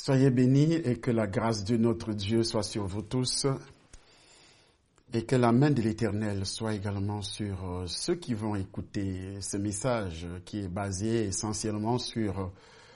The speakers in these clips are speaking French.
Soyez bénis et que la grâce de notre Dieu soit sur vous tous et que la main de l'Éternel soit également sur ceux qui vont écouter ce message qui est basé essentiellement sur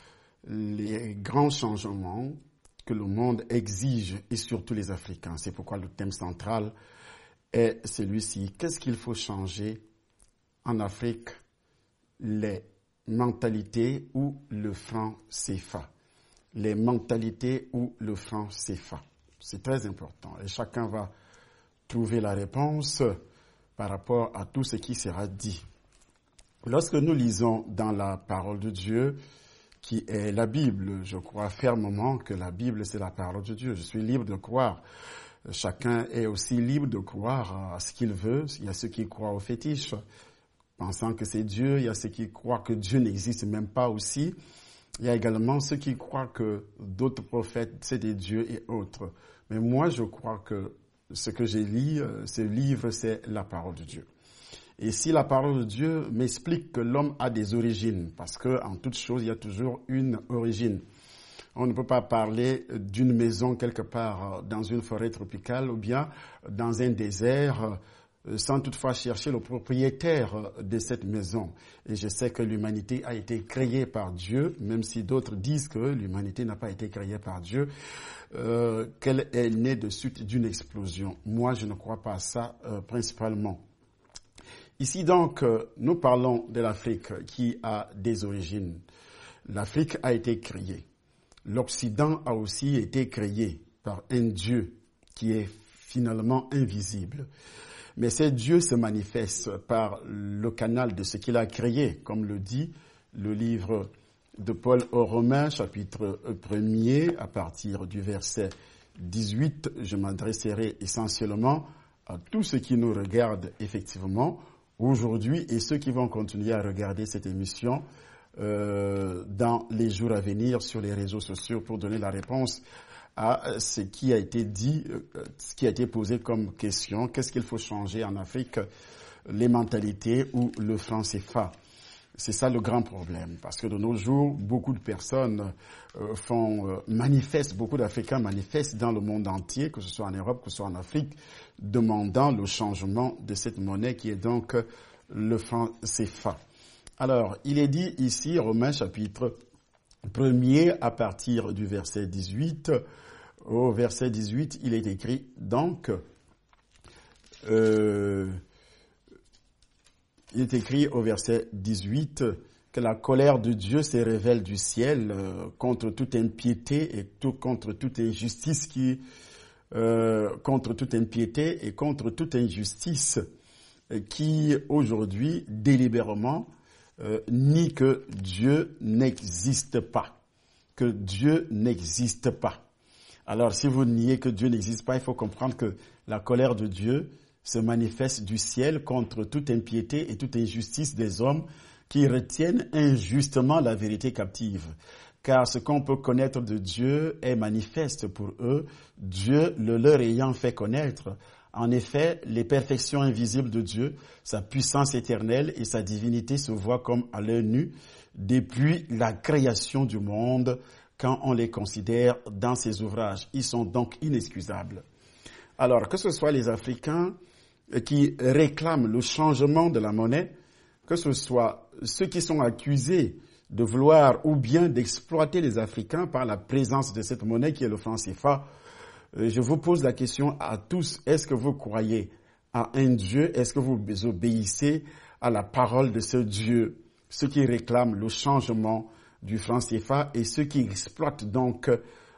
les grands changements que le monde exige et surtout les Africains. C'est pourquoi le thème central est celui-ci. Qu'est-ce qu'il faut changer en Afrique? Les mentalités ou le franc CFA? Les mentalités ou le franc CFA. C'est très important et chacun va trouver la réponse par rapport à tout ce qui sera dit. Lorsque nous lisons dans la parole de Dieu, qui est la Bible, je crois fermement que la Bible c'est la parole de Dieu. Je suis libre de croire. Chacun est aussi libre de croire à ce qu'il veut. Il y a ceux qui croient aux fétiches, pensant que c'est Dieu. Il y a ceux qui croient que Dieu n'existe même pas aussi. Il y a également ceux qui croient que d'autres prophètes, c'est des dieux et autres. Mais moi, je crois que ce que j'ai lu, ce livre, c'est la parole de Dieu. Et si la parole de Dieu m'explique que l'homme a des origines, parce que en toute chose, il y a toujours une origine. On ne peut pas parler d'une maison quelque part dans une forêt tropicale ou bien dans un désert sans toutefois chercher le propriétaire de cette maison. Et je sais que l'humanité a été créée par Dieu, même si d'autres disent que l'humanité n'a pas été créée par Dieu, qu'elle est née de suite d'une explosion. Moi, je ne crois pas à ça principalement. Ici donc, nous parlons de l'Afrique qui a des origines. L'Afrique a été créée. L'Occident a aussi été créé par un Dieu qui est finalement invisible. Mais ce Dieu se manifeste par le canal de ce qu'il a créé, comme le dit le livre de Paul aux Romains, chapitre 1er, à partir du verset 18. Je m'adresserai essentiellement à tous ceux qui nous regardent effectivement aujourd'hui et ceux qui vont continuer à regarder cette émission dans les jours à venir sur les réseaux sociaux pour donner la réponse à ce qui a été dit, ce qui a été posé comme question. Qu'est-ce qu'il faut changer en Afrique? Les mentalités ou le franc CFA? C'est ça le grand problème. Parce que de nos jours, beaucoup de personnes manifestent, beaucoup d'Africains manifestent dans le monde entier, que ce soit en Europe, que ce soit en Afrique, demandant le changement de cette monnaie qui est donc le franc CFA. Alors, il est dit ici, Romains chapitre 1er, à partir du verset 18, au verset 18, il est écrit donc, il est écrit au verset 18 que la colère de Dieu se révèle du ciel contre toute impiété et contre toute injustice contre toute impiété et contre toute injustice qui aujourd'hui délibérément nie que Dieu n'existe pas. Que Dieu n'existe pas. Alors, si vous niez que Dieu n'existe pas, il faut comprendre que la colère de Dieu se manifeste du ciel contre toute impiété et toute injustice des hommes qui retiennent injustement la vérité captive. Car ce qu'on peut connaître de Dieu est manifeste pour eux, Dieu le leur ayant fait connaître. En effet, les perfections invisibles de Dieu, sa puissance éternelle et sa divinité se voient comme à l'œil nu depuis la création du monde quand on les considère dans ses ouvrages. Ils sont donc inexcusables. Alors, que ce soit les Africains qui réclament le changement de la monnaie, que ce soit ceux qui sont accusés de vouloir ou bien d'exploiter les Africains par la présence de cette monnaie qui est le franc CFA, je vous pose la question à tous, est-ce que vous croyez à un Dieu? Est-ce que vous obéissez à la parole de ce Dieu? Ceux qui réclament le changement du franc CFA et ceux qui exploitent donc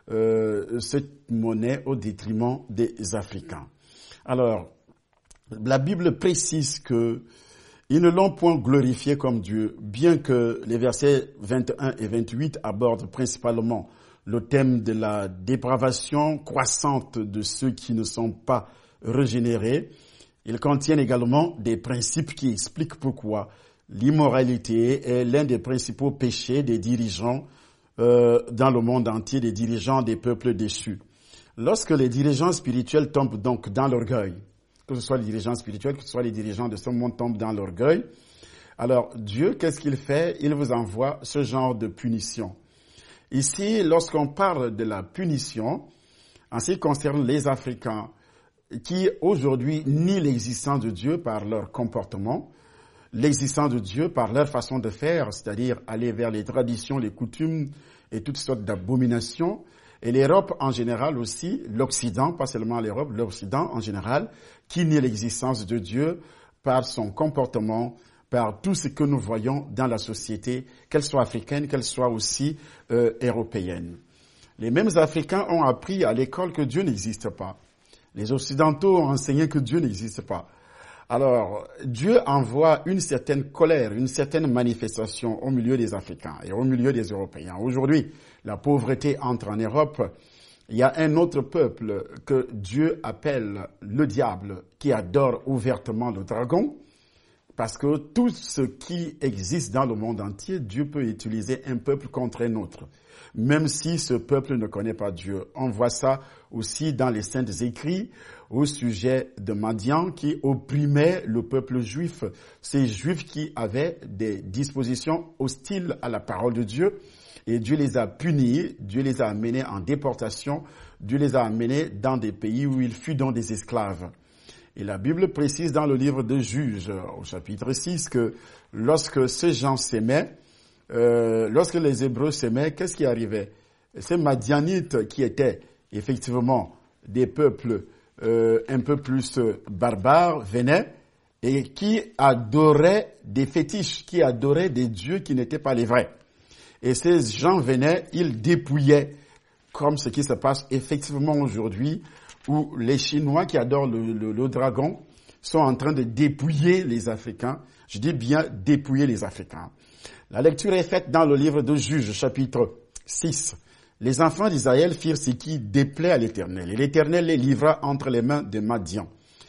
cette monnaie au détriment des Africains. Alors, la Bible précise que ils ne l'ont point glorifié comme Dieu, bien que les versets 21 et 28 abordent principalement le thème de la dépravation croissante de ceux qui ne sont pas régénérés. Ils contiennent également des principes qui expliquent pourquoi l'immoralité est l'un des principaux péchés des dirigeants dans le monde entier, des dirigeants des peuples déchus. Lorsque les dirigeants spirituels tombent donc dans l'orgueil, que ce soit les dirigeants spirituels, que ce soit les dirigeants de ce monde tombent dans l'orgueil, alors Dieu, qu'est-ce qu'il fait? Il vous envoie ce genre de punition. Ici, lorsqu'on parle de la punition, en ce qui concerne les Africains qui aujourd'hui nient l'existence de Dieu par leur comportement, l'existence de Dieu par leur façon de faire, c'est-à-dire aller vers les traditions, les coutumes et toutes sortes d'abominations, et l'Europe en général aussi, l'Occident, pas seulement l'Europe, l'Occident en général, qui nie l'existence de Dieu par son comportement, par tout ce que nous voyons dans la société, qu'elle soit africaine, qu'elle soit aussi européenne. Les mêmes Africains ont appris à l'école que Dieu n'existe pas. Les Occidentaux ont enseigné que Dieu n'existe pas. Alors, Dieu envoie une certaine colère, une certaine manifestation au milieu des Africains et au milieu des Européens. Aujourd'hui, la pauvreté entre en Europe. Il y a un autre peuple que Dieu appelle le diable, qui adore ouvertement le dragon, parce que tout ce qui existe dans le monde entier, Dieu peut utiliser un peuple contre un autre, même si ce peuple ne connaît pas Dieu. On voit ça aussi dans les Saintes Écrits au sujet de Madian qui opprimait le peuple juif. Ces juifs qui avaient des dispositions hostiles à la parole de Dieu, et Dieu les a punis, Dieu les a amenés en déportation, Dieu les a amenés dans des pays où ils furent donc des esclaves. Et la Bible précise dans le livre de Juges, au chapitre 6, que lorsque ces gens s'aimaient, lorsque les Hébreux s'aimaient, qu'est-ce qui arrivait? Ces Madianites qui étaient effectivement des peuples un peu plus barbares venaient et qui adoraient des fétiches, qui adoraient des dieux qui n'étaient pas les vrais. Et ces gens venaient, ils dépouillaient, comme ce qui se passe effectivement aujourd'hui, où les Chinois qui adorent le dragon sont en train de dépouiller les Africains. Je dis bien dépouiller les Africains. La lecture est faite dans le livre de Juges, chapitre 6. Les enfants d'Israël firent ce qui déplaît à l'Éternel, et l'Éternel les livra entre les mains de Madian.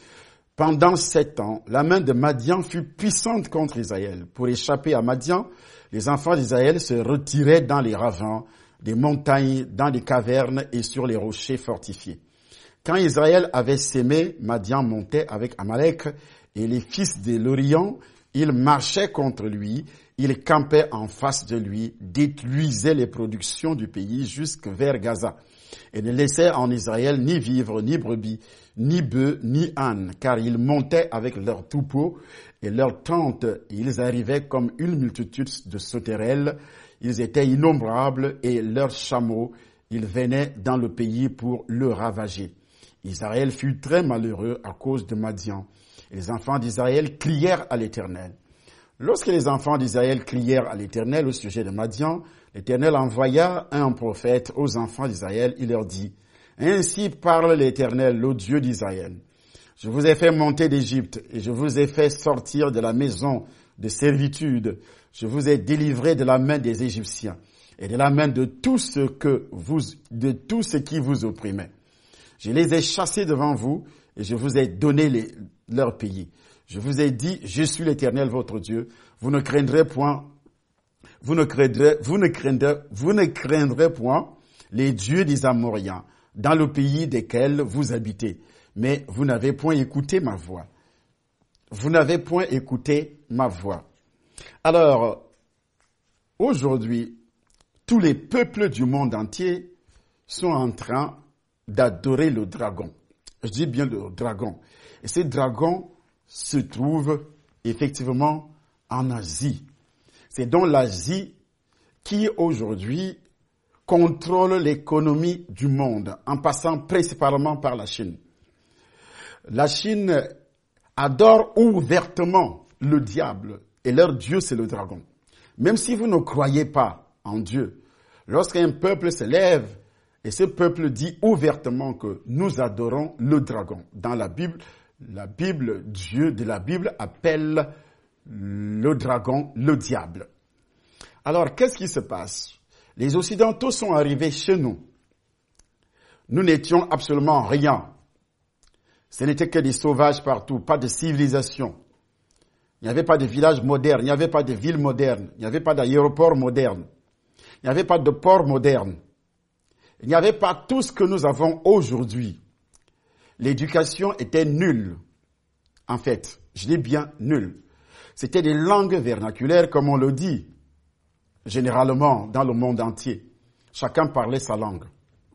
Pendant 7 ans, la main de Madian fut puissante contre Israël. Pour échapper à Madian, les enfants d'Israël se retiraient dans les ravins, des montagnes, dans des cavernes et sur les rochers fortifiés. Quand Israël avait sémé, Madian montait avec Amalek et les fils de l'Orient, ils marchaient contre lui, ils campaient en face de lui, détruisaient les productions du pays jusque vers Gaza et ne laissaient en Israël ni vivre, ni brebis, ni bœufs, ni ânes, car ils montaient avec leurs troupeaux et leurs tentes, ils arrivaient comme une multitude de sauterelles, ils étaient innombrables et leurs chameaux, ils venaient dans le pays pour le ravager. Israël fut très malheureux à cause de Madian. Et les enfants d'Israël crièrent à l'Éternel. Lorsque les enfants d'Israël crièrent à l'Éternel au sujet de Madian, l'Éternel envoya un prophète aux enfants d'Israël. Il leur dit, « Ainsi parle l'Éternel, le Dieu d'Israël. Je vous ai fait monter d'Égypte et je vous ai fait sortir de la maison de servitude. Je vous ai délivré de la main des Égyptiens et de la main de tout ce qui vous opprimait. Je les ai chassés devant vous et je vous ai donné leur pays. Je vous ai dit, je suis l'Éternel votre Dieu. Vous ne craindrez point les dieux des Amoriens dans le pays desquels vous habitez. Mais vous n'avez point écouté ma voix. Vous n'avez point écouté ma voix. Alors, aujourd'hui, tous les peuples du monde entier sont en train d'adorer le dragon. Je dis bien le dragon. Et ce dragon se trouve effectivement en Asie. C'est donc l'Asie qui aujourd'hui contrôle l'économie du monde en passant principalement par la Chine. La Chine adore ouvertement le diable et leur dieu c'est le dragon. Même si vous ne croyez pas en Dieu, lorsqu'un peuple se lève et ce peuple dit ouvertement que nous adorons le dragon. Dans la Bible, Dieu de la Bible appelle le dragon le diable. Alors, qu'est-ce qui se passe? Les Occidentaux sont arrivés chez nous. Nous n'étions absolument rien. Ce n'était que des sauvages partout, pas de civilisation. Il n'y avait pas de village moderne, il n'y avait pas de ville moderne, il n'y avait pas d'aéroport moderne, il n'y avait pas de port moderne. Il n'y avait pas tout ce que nous avons aujourd'hui. L'éducation était nulle. En fait, je dis bien nulle. C'était des langues vernaculaires, comme on le dit, généralement dans le monde entier. Chacun parlait sa langue.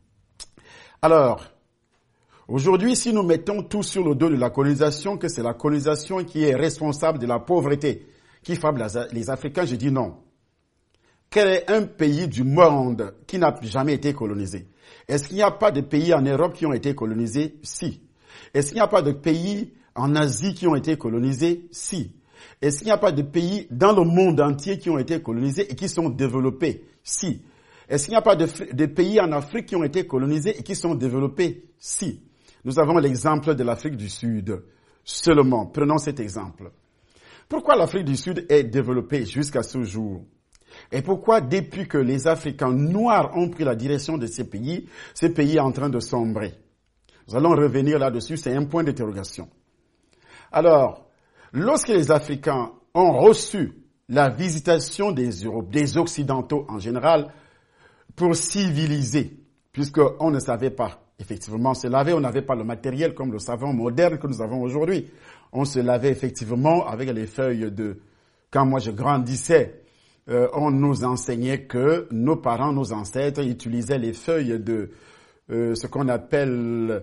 Alors, aujourd'hui, si nous mettons tout sur le dos de la colonisation, que c'est la colonisation qui est responsable de la pauvreté, qui frappe les Africains, je dis non. Quel est un pays du monde qui n'a jamais été colonisé? Est-ce qu'il n'y a pas de pays en Europe qui ont été colonisés? Si. Est-ce qu'il n'y a pas de pays en Asie qui ont été colonisés? Si. Est-ce qu'il n'y a pas de pays dans le monde entier qui ont été colonisés et qui sont développés? Si. Est-ce qu'il n'y a pas de pays en Afrique qui ont été colonisés et qui sont développés? Si. Nous avons l'exemple de l'Afrique du Sud. Seulement, prenons cet exemple. Pourquoi l'Afrique du Sud est développée jusqu'à ce jour? Et pourquoi, depuis que les Africains noirs ont pris la direction de ces pays est en train de sombrer? Nous allons revenir là-dessus, c'est un point d'interrogation. Alors, lorsque les Africains ont reçu la visitation des Occidentaux en général, pour civiliser, puisqu'on ne savait pas effectivement se laver, on n'avait pas le matériel comme le savon moderne que nous avons aujourd'hui. On se lavait effectivement avec les feuilles de... Quand moi je grandissais, on nous enseignait que nos parents, nos ancêtres utilisaient les feuilles de ce qu'on appelle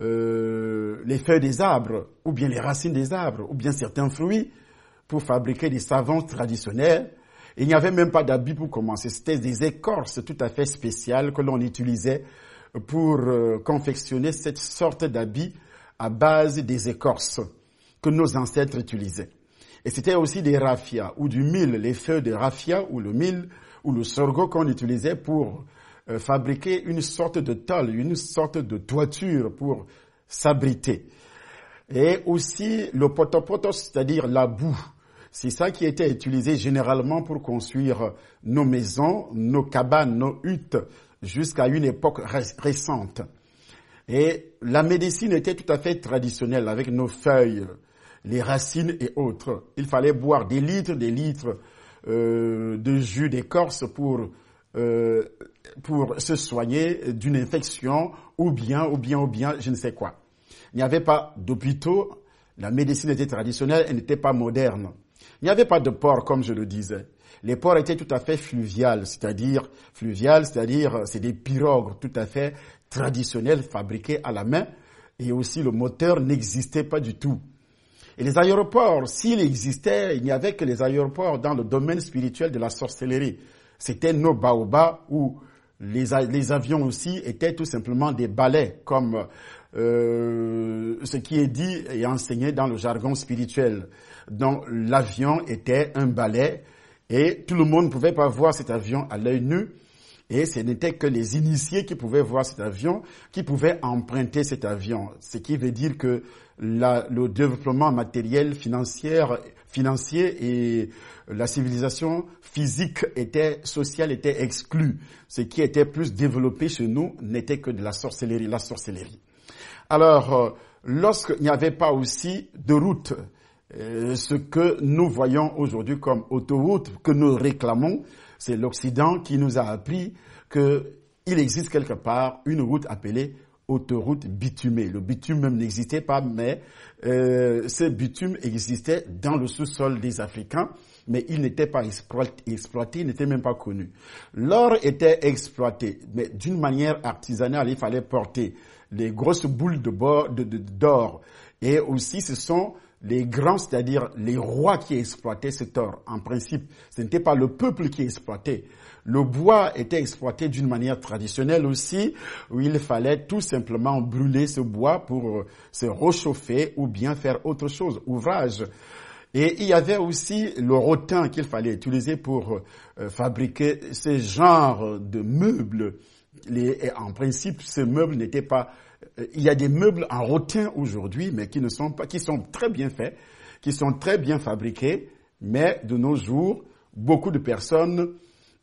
les feuilles des arbres, ou bien les racines des arbres, ou bien certains fruits, pour fabriquer des savons traditionnels. Il n'y avait même pas d'habits pour commencer. C'était des écorces tout à fait spéciales que l'on utilisait pour confectionner cette sorte d'habits à base des écorces que nos ancêtres utilisaient. Et c'était aussi des raffias ou du mil, les feuilles de raffia ou le mil ou le sorgho qu'on utilisait pour fabriquer une sorte de tôle, une sorte de toiture pour s'abriter. Et aussi le potopoto, c'est-à-dire la boue. C'est ça qui était utilisé généralement pour construire nos maisons, nos cabanes, nos huttes, jusqu'à une époque récente. Et la médecine était tout à fait traditionnelle avec nos feuilles, les racines et autres. Il fallait boire des litres de jus d'écorce pour se soigner d'une infection ou bien, je ne sais quoi. Il n'y avait pas d'hôpitaux, la médecine était traditionnelle, elle n'était pas moderne. Il n'y avait pas de port, comme je le disais. Les ports étaient tout à fait fluviales, c'est-à-dire c'est des pirogues tout à fait traditionnelles fabriquées à la main, et aussi le moteur n'existait pas du tout. Et les aéroports, s'il existait, il n'y avait que les aéroports dans le domaine spirituel de la sorcellerie. C'était nos baobabs où les avions aussi étaient tout simplement des balais, comme ce qui est dit et enseigné dans le jargon spirituel. Donc l'avion était un balai et tout le monde ne pouvait pas voir cet avion à l'œil nu. Et ce n'était que les initiés qui pouvaient voir cet avion, qui pouvaient emprunter cet avion. Ce qui veut dire que le développement matériel, financier et la civilisation physique sociale était exclue. Ce qui était plus développé chez nous n'était que de la sorcellerie. Alors, lorsqu'il n'y avait pas aussi de route, ce que nous voyons aujourd'hui comme autoroute, que nous réclamons, c'est l'Occident qui nous a appris qu'il existe quelque part une route appelée autoroute bitumée. Le bitume même n'existait pas, mais ce bitume existait dans le sous-sol des Africains, mais il n'était pas exploité, il n'était même pas connu. L'or était exploité, mais d'une manière artisanale, il fallait porter les grosses boules d'or. Et aussi, ce sont les grands, c'est-à-dire les rois qui exploitaient cet or. En principe, ce n'était pas le peuple qui exploitait. Le bois était exploité d'une manière traditionnelle aussi, où il fallait tout simplement brûler ce bois pour se réchauffer ou bien faire autre chose, ouvrage. Et il y avait aussi le rotin qu'il fallait utiliser pour fabriquer ce genre de meubles. Et en principe, ces meubles n'étaient pas... Il y a des meubles en rotin aujourd'hui, mais qui sont très bien faits, qui sont très bien fabriqués, mais de nos jours, beaucoup de personnes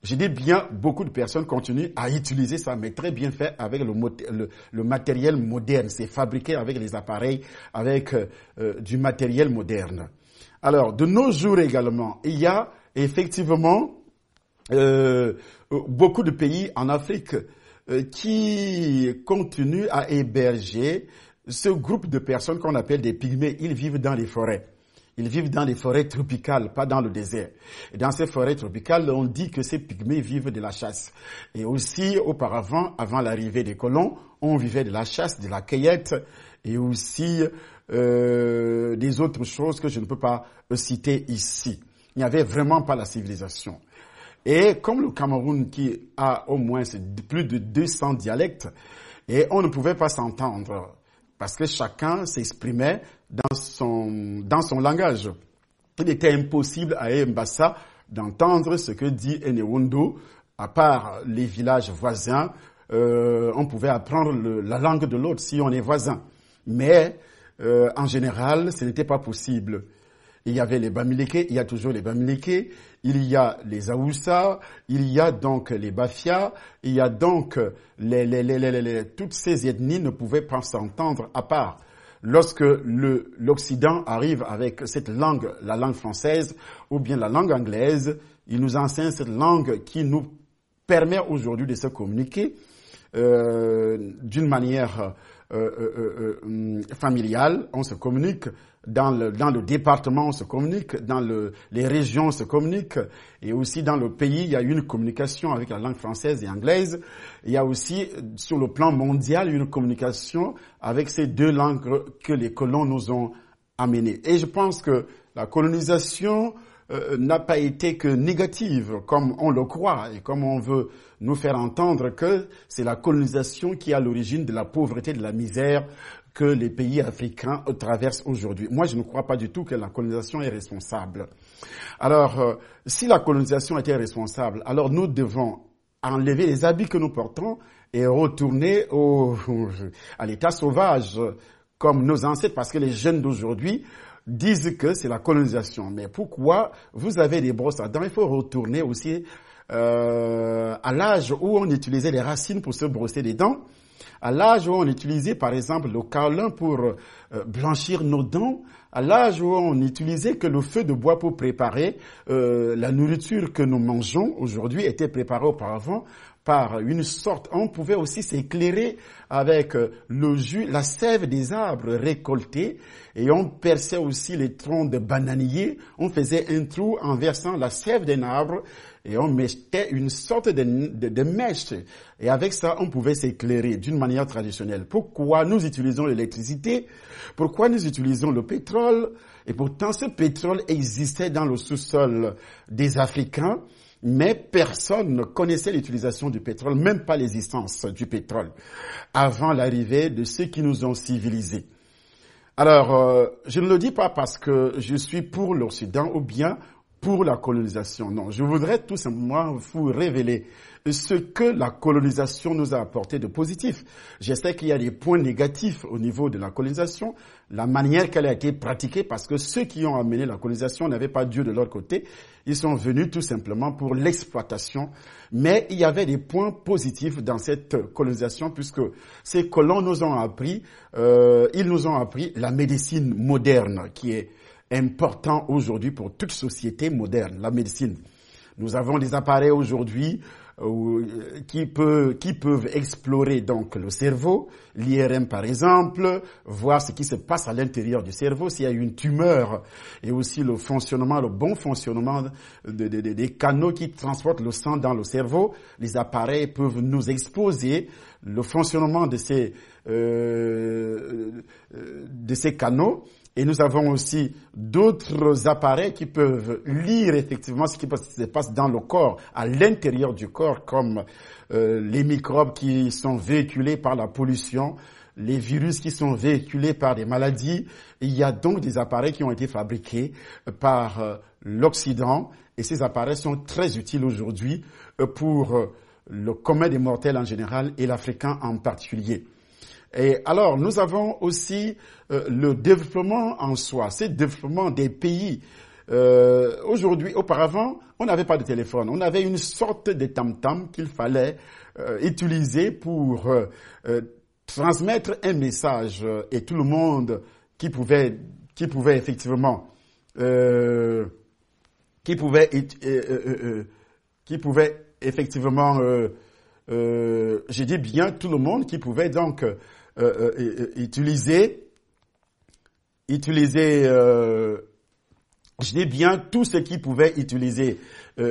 continuent à utiliser ça, mais très bien fait avec le matériel moderne. C'est fabriqué avec les appareils, avec du matériel moderne. Alors, de nos jours également, il y a effectivement beaucoup de pays en Afrique qui continuent à héberger ce groupe de personnes qu'on appelle des pygmées. Ils vivent dans les forêts. Ils vivent dans les forêts tropicales, pas dans le désert. Et dans ces forêts tropicales, on dit que ces pygmées vivent de la chasse. Et aussi, auparavant, avant l'arrivée des colons, on vivait de la chasse, de la cueillette et aussi des autres choses que je ne peux pas citer ici. Il n'y avait vraiment pas la civilisation. Et comme le Cameroun qui a au moins plus de 200 dialectes, et on ne pouvait pas s'entendre parce que chacun s'exprimait dans son langage. Il était impossible à Mbassa d'entendre ce que dit Enewondo, à part les villages voisins. On pouvait apprendre la langue de l'autre si on est voisin. Mais en général, ce n'était pas possible. Il y avait les Bamileke, il y a toujours les Bamileke, il y a les Aoussa, il y a donc les Bafia, il y a donc toutes ces ethnies ne pouvaient pas s'entendre à part. Lorsque l'Occident arrive avec cette langue, la langue française ou bien la langue anglaise, il nous enseigne cette langue qui nous permet aujourd'hui de se communiquer d'une manière familiale. On se communique dans le département, on se communique dans les régions, on se communique, et aussi dans le pays, il y a une communication avec la langue française et anglaise. Il y a aussi sur le plan mondial une communication avec ces deux langues que les colons nous ont amenées. Et je pense que la colonisation n'a pas été que négative, comme on le croit et comme on veut nous faire entendre que c'est la colonisation qui est à l'origine de la pauvreté, de la misère que les pays africains traversent aujourd'hui. Moi, je ne crois pas du tout que la colonisation est responsable. Alors, si la colonisation était responsable, alors nous devons enlever les habits que nous portons et retourner à l'état sauvage, comme nos ancêtres, parce que les jeunes d'aujourd'hui disent que c'est la colonisation. Mais pourquoi vous avez des brosses à dents? Il faut retourner aussi à l'âge où on utilisait les racines pour se brosser les dents, à l'âge où on utilisait par exemple le kaolin pour blanchir nos dents, à l'âge où on utilisait que le feu de bois pour préparer la nourriture que nous mangeons aujourd'hui était préparée auparavant par une sorte, on pouvait aussi s'éclairer avec le jus, la sève des arbres récoltés, et on perçait aussi les troncs de bananiers, on faisait un trou en versant la sève d'un arbre, et on mettait une sorte de mèche, et avec ça, on pouvait s'éclairer d'une manière traditionnelle. Pourquoi nous utilisons l'électricité? Pourquoi nous utilisons le pétrole? Et pourtant, ce pétrole existait dans le sous-sol des Africains, mais personne ne connaissait l'utilisation du pétrole, même pas l'existence du pétrole, avant l'arrivée de ceux qui nous ont civilisés. Alors, je ne le dis pas parce que je suis pour l'Occident ou bien pour la colonisation. Non, je voudrais tout simplement vous révéler ce que la colonisation nous a apporté de positif. Je sais qu'il y a des points négatifs au niveau de la colonisation, la manière qu'elle a été pratiquée, parce que ceux qui ont amené la colonisation n'avaient pas Dieu de leur côté. Ils sont venus tout simplement pour l'exploitation. Mais il y avait des points positifs dans cette colonisation, puisque ces colons nous ont appris, ils nous ont appris la médecine moderne, qui est important aujourd'hui pour toute société moderne, la médecine. Nous avons des appareils aujourd'hui qui peuvent explorer donc le cerveau, l'IRM par exemple, voir ce qui se passe à l'intérieur du cerveau, s'il y a une tumeur, et aussi le bon fonctionnement des canaux qui transportent le sang dans le cerveau. Les appareils peuvent nous exposer le fonctionnement de ces canaux. Et nous avons aussi d'autres appareils qui peuvent lire effectivement ce qui se passe dans le corps, à l'intérieur du corps, comme les microbes qui sont véhiculés par la pollution, les virus qui sont véhiculés par des maladies. Il y a donc des appareils qui ont été fabriqués par l'Occident, et ces appareils sont très utiles aujourd'hui pour le commun des mortels en général et l'Africain en particulier. Et alors, nous avons aussi le développement en soi, c'est le développement des pays. Aujourd'hui, auparavant, on n'avait pas de téléphone. On avait une sorte de tam-tam qu'il fallait utiliser pour transmettre un message. Et tout le monde qui pouvait effectivement je dis bien tout le monde qui pouvait donc utiliser je dis bien, tous ceux qui pouvaient utiliser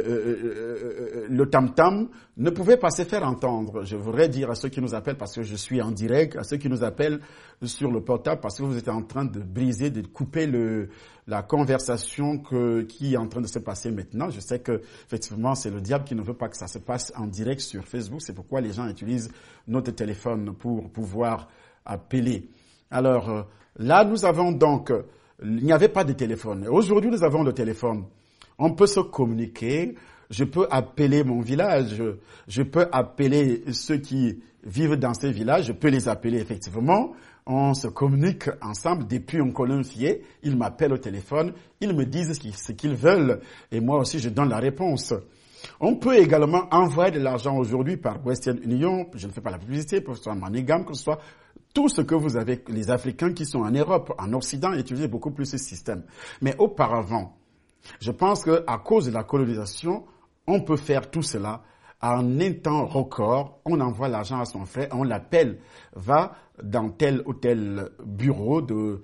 le tam-tam ne pouvaient pas se faire entendre. Je voudrais dire à ceux qui nous appellent, parce que je suis en direct, à ceux qui nous appellent sur le portable, parce que vous êtes en train de briser, de couper la conversation qui est en train de se passer maintenant. Je sais que effectivement, c'est le diable qui ne veut pas que ça se passe en direct sur Facebook. C'est pourquoi les gens utilisent notre téléphone pour pouvoir appeler. Alors là, nous avons donc... Il n'y avait pas de téléphone. Aujourd'hui, nous avons le téléphone. On peut se communiquer. Je peux appeler mon village. Je peux appeler ceux qui vivent dans ces villages. Je peux les appeler effectivement. On se communique ensemble depuis un colonfier. Ils m'appellent au téléphone. Ils me disent ce qu'ils veulent. Et moi aussi, je donne la réponse. On peut également envoyer de l'argent aujourd'hui par Western Union. Je ne fais pas la publicité, que ce soit MoneyGram, que ce soit tout ce que vous avez, les Africains qui sont en Europe, en Occident, utilisent beaucoup plus ce système. Mais auparavant, je pense qu'à cause de la colonisation, on peut faire tout cela en un temps record. On envoie l'argent à son frère, on l'appelle, va dans tel ou tel bureau de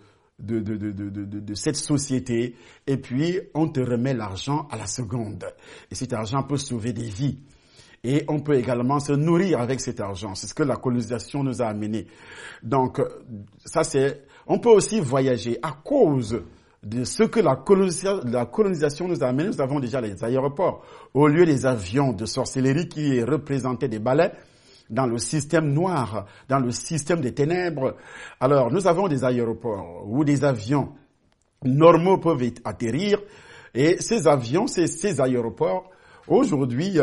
cette société, et puis on te remet l'argent à la seconde. Et cet argent peut sauver des vies. Et on peut également se nourrir avec cet argent. C'est ce que la colonisation nous a amené. Donc, on peut aussi voyager à cause de ce que la colonisation nous a amené. Nous avons déjà les aéroports. Au lieu des avions de sorcellerie qui représentaient des balais dans le système noir, dans le système des ténèbres. Alors, nous avons des aéroports où des avions normaux peuvent atterrir. Et ces avions, ces aéroports, aujourd'hui,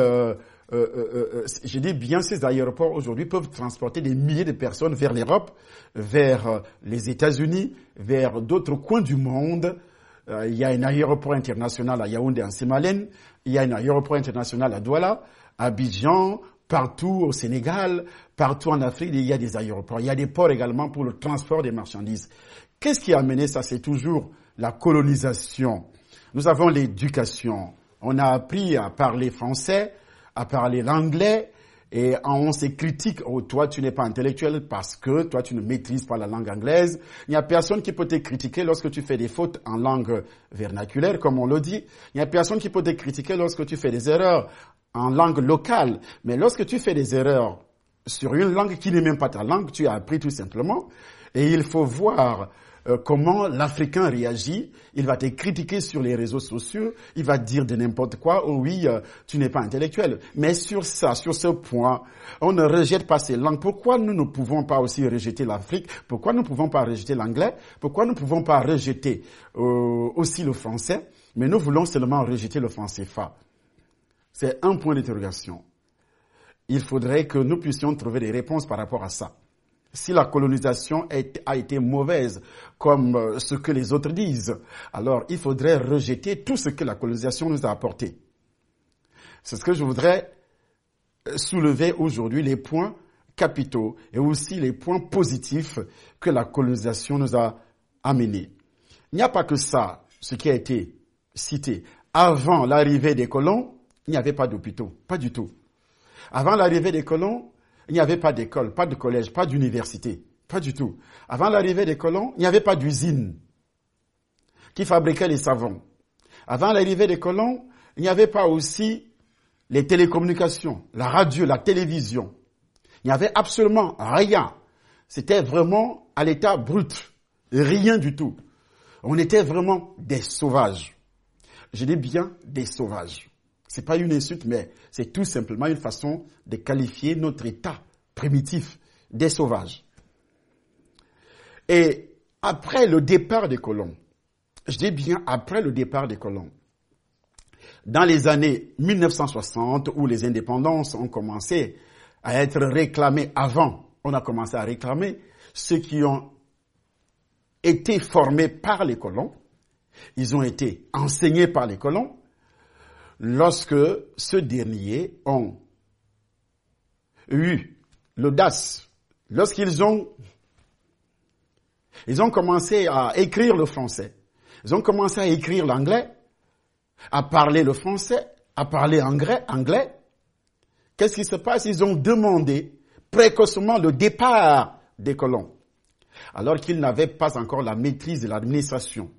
je dis bien, ces aéroports aujourd'hui peuvent transporter des milliers de personnes vers l'Europe, vers les États-Unis, vers d'autres coins du monde. Il y a un aéroport international à Yaoundé en Sémalène, il y a un aéroport international à Douala, à Abidjan, partout au Sénégal, partout en Afrique, il y a des aéroports. Il y a des ports également pour le transport des marchandises. Qu'est-ce qui a amené ça? C'est toujours la colonisation. Nous avons l'éducation. On a appris à parler français, à parler l'anglais, et on se critique. Oh, toi, tu n'es pas intellectuel parce que toi, tu ne maîtrises pas la langue anglaise. Il n'y a personne qui peut te critiquer lorsque tu fais des fautes en langue vernaculaire, comme on le dit. Il n'y a personne qui peut te critiquer lorsque tu fais des erreurs en langue locale. Mais lorsque tu fais des erreurs sur une langue qui n'est même pas ta langue, tu as appris tout simplement. Et il faut voir comment l'Africain réagit. Il va te critiquer sur les réseaux sociaux, il va dire de n'importe quoi, oh oui, tu n'es pas intellectuel. Mais sur ce point, on ne rejette pas ces langues. Pourquoi nous ne pouvons pas aussi rejeter l'Afrique? Pourquoi nous ne pouvons pas rejeter l'anglais? Pourquoi nous ne pouvons pas rejeter aussi le français? Mais nous voulons seulement rejeter le franc CFA. C'est un point d'interrogation. Il faudrait que nous puissions trouver des réponses par rapport à ça. Si la colonisation a été mauvaise, comme ce que les autres disent, alors il faudrait rejeter tout ce que la colonisation nous a apporté. C'est ce que je voudrais soulever aujourd'hui, les points capitaux et aussi les points positifs que la colonisation nous a amenés. Il n'y a pas que ça, ce qui a été cité. Avant l'arrivée des colons, il n'y avait pas d'hôpitaux, pas du tout. Avant l'arrivée des colons, il n'y avait pas d'école, pas de collège, pas d'université, pas du tout. Avant l'arrivée des colons, il n'y avait pas d'usine qui fabriquait les savons. Avant l'arrivée des colons, il n'y avait pas aussi les télécommunications, la radio, la télévision. Il n'y avait absolument rien. C'était vraiment à l'état brut, rien du tout. On était vraiment des sauvages. Je dis bien des sauvages. C'est pas une insulte, mais c'est tout simplement une façon de qualifier notre état primitif des sauvages. Et après le départ des colons, je dis bien après le départ des colons, dans les années 1960, où les indépendances ont commencé à être réclamées avant, on a commencé à réclamer ceux qui ont été formés par les colons, ils ont été enseignés par les colons, lorsque ceux derniers ont eu l'audace, lorsqu'ils ont commencé à écrire le français, ils ont commencé à écrire l'anglais, à parler le français, à parler anglais, qu'est-ce qui se passe? Ils ont demandé précocement le départ des colons, alors qu'ils n'avaient pas encore la maîtrise de l'administration,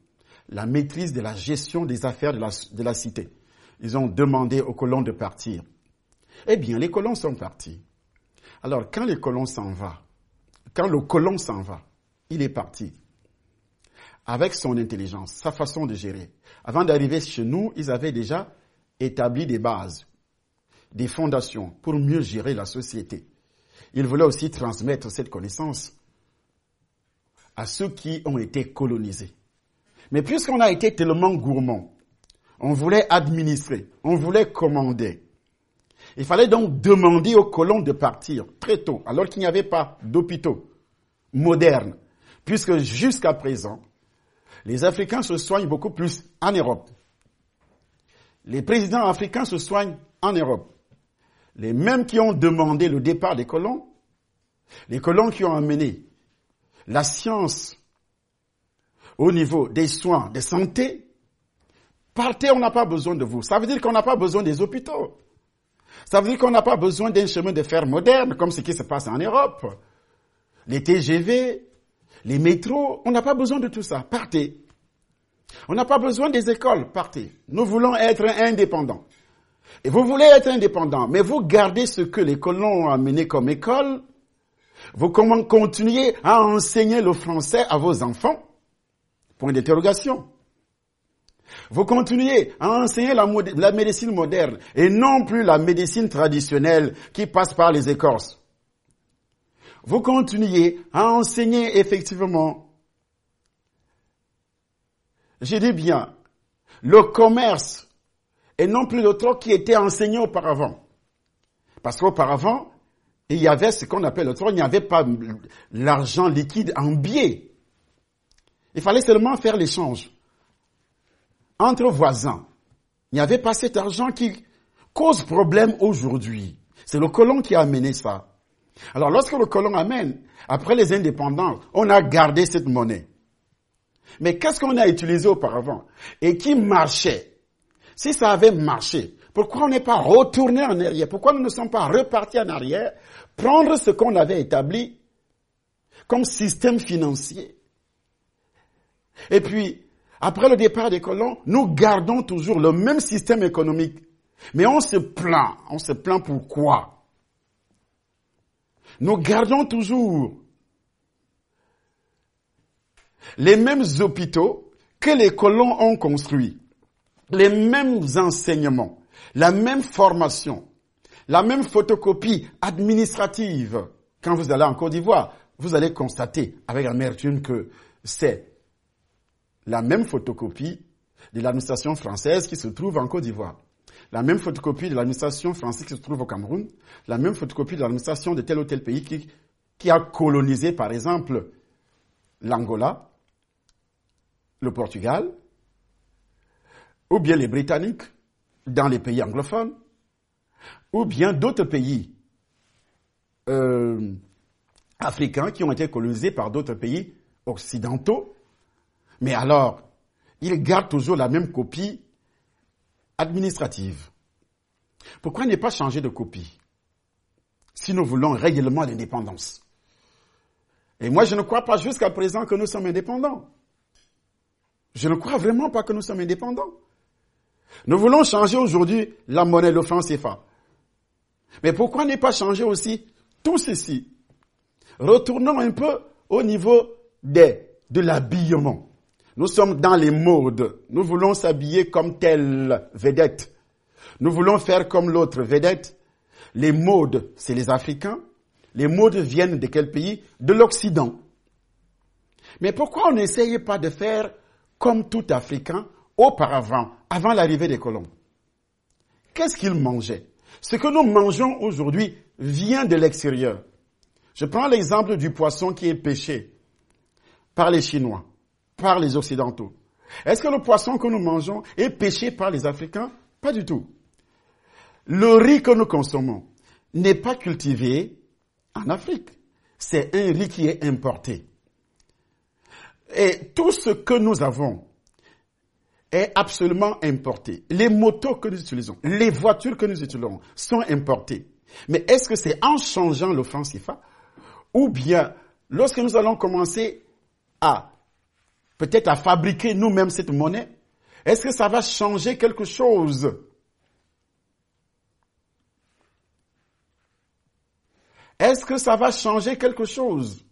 la maîtrise de la gestion des affaires de la cité. Ils ont demandé aux colons de partir. Eh bien, les colons sont partis. Alors, quand le colon s'en va, il est parti avec son intelligence, sa façon de gérer. Avant d'arriver chez nous, ils avaient déjà établi des bases, des fondations pour mieux gérer la société. Ils voulaient aussi transmettre cette connaissance à ceux qui ont été colonisés. Mais puisqu'on a été tellement gourmand, on voulait administrer, on voulait commander. Il fallait donc demander aux colons de partir très tôt, alors qu'il n'y avait pas d'hôpitaux modernes, puisque jusqu'à présent, les Africains se soignent beaucoup plus en Europe. Les présidents africains se soignent en Europe. Les mêmes qui ont demandé le départ des colons, les colons qui ont amené la science au niveau des soins, de santé, partez, on n'a pas besoin de vous. Ça veut dire qu'on n'a pas besoin des hôpitaux. Ça veut dire qu'on n'a pas besoin d'un chemin de fer moderne, comme ce qui se passe en Europe. Les TGV, les métros, on n'a pas besoin de tout ça. Partez. On n'a pas besoin des écoles. Partez. Nous voulons être indépendants. Et vous voulez être indépendants, mais vous gardez ce que les colons ont amené comme école. Vous continuez à enseigner le français à vos enfants. Point d'interrogation. Vous continuez à enseigner la médecine moderne et non plus la médecine traditionnelle qui passe par les écorces. Vous continuez à enseigner effectivement, je dis bien, le commerce et non plus le troc qui était enseigné auparavant. Parce qu'auparavant, il y avait ce qu'on appelle le troc, il n'y avait pas l'argent liquide en billets. Il fallait seulement faire l'échange entre voisins. Il n'y avait pas cet argent qui cause problème aujourd'hui. C'est le colon qui a amené ça. Alors lorsque le colon amène, après les indépendants, on a gardé cette monnaie. Mais qu'est-ce qu'on a utilisé auparavant et qui marchait? Si ça avait marché, pourquoi on n'est pas retourné en arrière? Pourquoi nous ne sommes pas repartis en arrière, prendre ce qu'on avait établi comme système financier? Et puis, après le départ des colons, nous gardons toujours le même système économique. Mais on se plaint. On se plaint pourquoi? Nous gardons toujours les mêmes hôpitaux que les colons ont construits, les mêmes enseignements, la même formation, la même photocopie administrative. Quand vous allez en Côte d'Ivoire, vous allez constater avec amertume que c'est la même photocopie de l'administration française qui se trouve en Côte d'Ivoire. La même photocopie de l'administration française qui se trouve au Cameroun. La même photocopie de l'administration de tel ou tel pays qui a colonisé, par exemple, l'Angola, le Portugal, ou bien les Britanniques dans les pays anglophones, ou bien d'autres pays africains qui ont été colonisés par d'autres pays occidentaux. Mais alors, ils gardent toujours la même copie administrative. Pourquoi ne pas changer de copie si nous voulons réellement l'indépendance? Et moi, je ne crois pas jusqu'à présent que nous sommes indépendants. Je ne crois vraiment pas que nous sommes indépendants. Nous voulons changer aujourd'hui la monnaie, le franc CFA. Mais pourquoi ne pas changer aussi tout ceci? Retournons un peu au niveau de l'habillement. Nous sommes dans les modes. Nous voulons s'habiller comme telle vedette. Nous voulons faire comme l'autre vedette. Les modes, c'est les Africains. Les modes viennent de quel pays? De l'Occident. Mais pourquoi on n'essayait pas de faire comme tout Africain auparavant, avant l'arrivée des colons? Qu'est-ce qu'ils mangeaient? Ce que nous mangeons aujourd'hui vient de l'extérieur. Je prends l'exemple du poisson qui est pêché par les Chinois, par les Occidentaux. Est-ce que le poisson que nous mangeons est pêché par les Africains? Pas du tout. Le riz que nous consommons n'est pas cultivé en Afrique. C'est un riz qui est importé. Et tout ce que nous avons est absolument importé. Les motos que nous utilisons, les voitures que nous utilisons sont importées. Mais est-ce que c'est en changeant le franc CFA ou bien lorsque nous allons commencer à peut-être à fabriquer nous-mêmes cette monnaie? Est-ce que ça va changer quelque chose? Est-ce que ça va changer quelque chose?